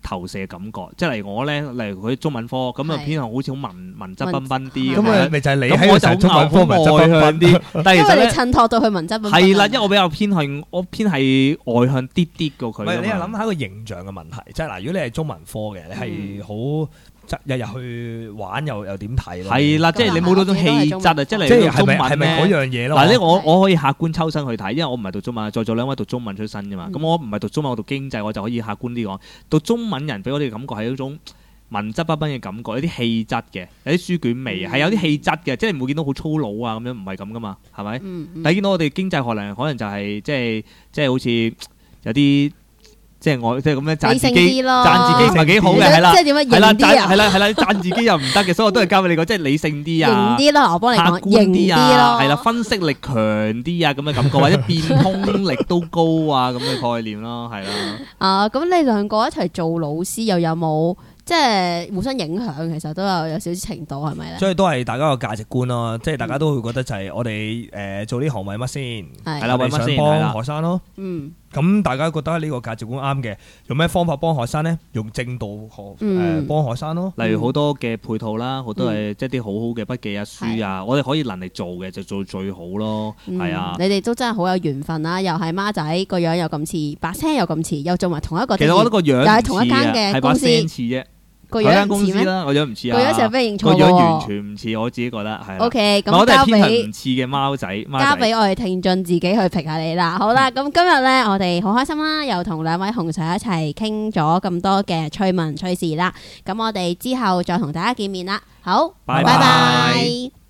投射嘅感覺。即係例如我咧，例如佢中文科咁啊，偏向好似好文文質彬彬啲咁啊，咪就係你喺我就中文科文質彬彬啲， 但係其實咧因為你襯托到佢文質彬彬。 係啦，因為我比較偏向我偏係外向啲啲過佢。 唔係，你又諗下一個形象嘅問題，即係嗱，如果你係中文科嘅，你係好。日日去玩又又點睇咧？ 係啦，即係你冇嗰種氣質啊！即係即係係咪係咪嗰樣嘢咯？ 嗱，呢我我可以客觀抽身去睇，因為我唔係讀中文，在座兩位讀中文出身㗎嘛。咁我唔係讀中文，我讀經濟，我就可以客觀啲講。讀中文人俾我哋感覺係一種文質彬彬嘅感覺，有啲氣質嘅，有啲書卷味，係有啲氣質嘅，即係唔會見到好粗魯啊咁樣，唔係咁噶嘛，係咪？但係見到我哋經濟學人，可能就係即係即係好似有啲。即係我即係咁樣讚自己，讚自己唔係幾好嘅，係啦， 即係點樣係啦， 型啲啊？ 係啦係啦，讚自己又唔得嘅，所以我都係交俾你講，即係理性啲啊， 型啲咯，我幫你講， 客觀啲啊，係啦， 咯， 分析力強啲啊，咁嘅感覺，或者變通力都高啊，咁嘅概念咯，係啦。 啊，咁你兩個一齊做老師，又有冇即係互相影響？其實都有有少少程度，係咪咧？ 所以都係大家個價值觀咯，即係大家都會覺得就係我哋誒做呢行為乜先？ 係啦，為乜先？ 幫學生咯。 嗯。 咁大家覺得呢個價值觀啱嘅，用咩方法幫學生咧？用正道學誒幫學生咯。 例如好多嘅配套啦，好多係即係啲好好嘅筆記啊、書啊，我哋可以能力做嘅就做最好咯。係啊， 你哋都真係好有緣分啦！又係孖仔，個樣又咁似，把聲又咁似，又做埋同一個。 其實我覺得個樣又係同一間嘅公司。 似啫。 個樣公司啦，個樣唔似啊！ 個樣成日俾人認錯喎。 個樣完全唔似，我自己覺得係。 O K，咁我哋係交俾偏向唔似嘅貓仔， 交俾我哋聽眾自己去評下你啦。好啦，咁今日咧，我哋好開心啦，又同兩位紅 Sir 一齊傾咗咁多嘅趣聞趣事啦。咁我哋之後再同大家見面啦。好，拜拜。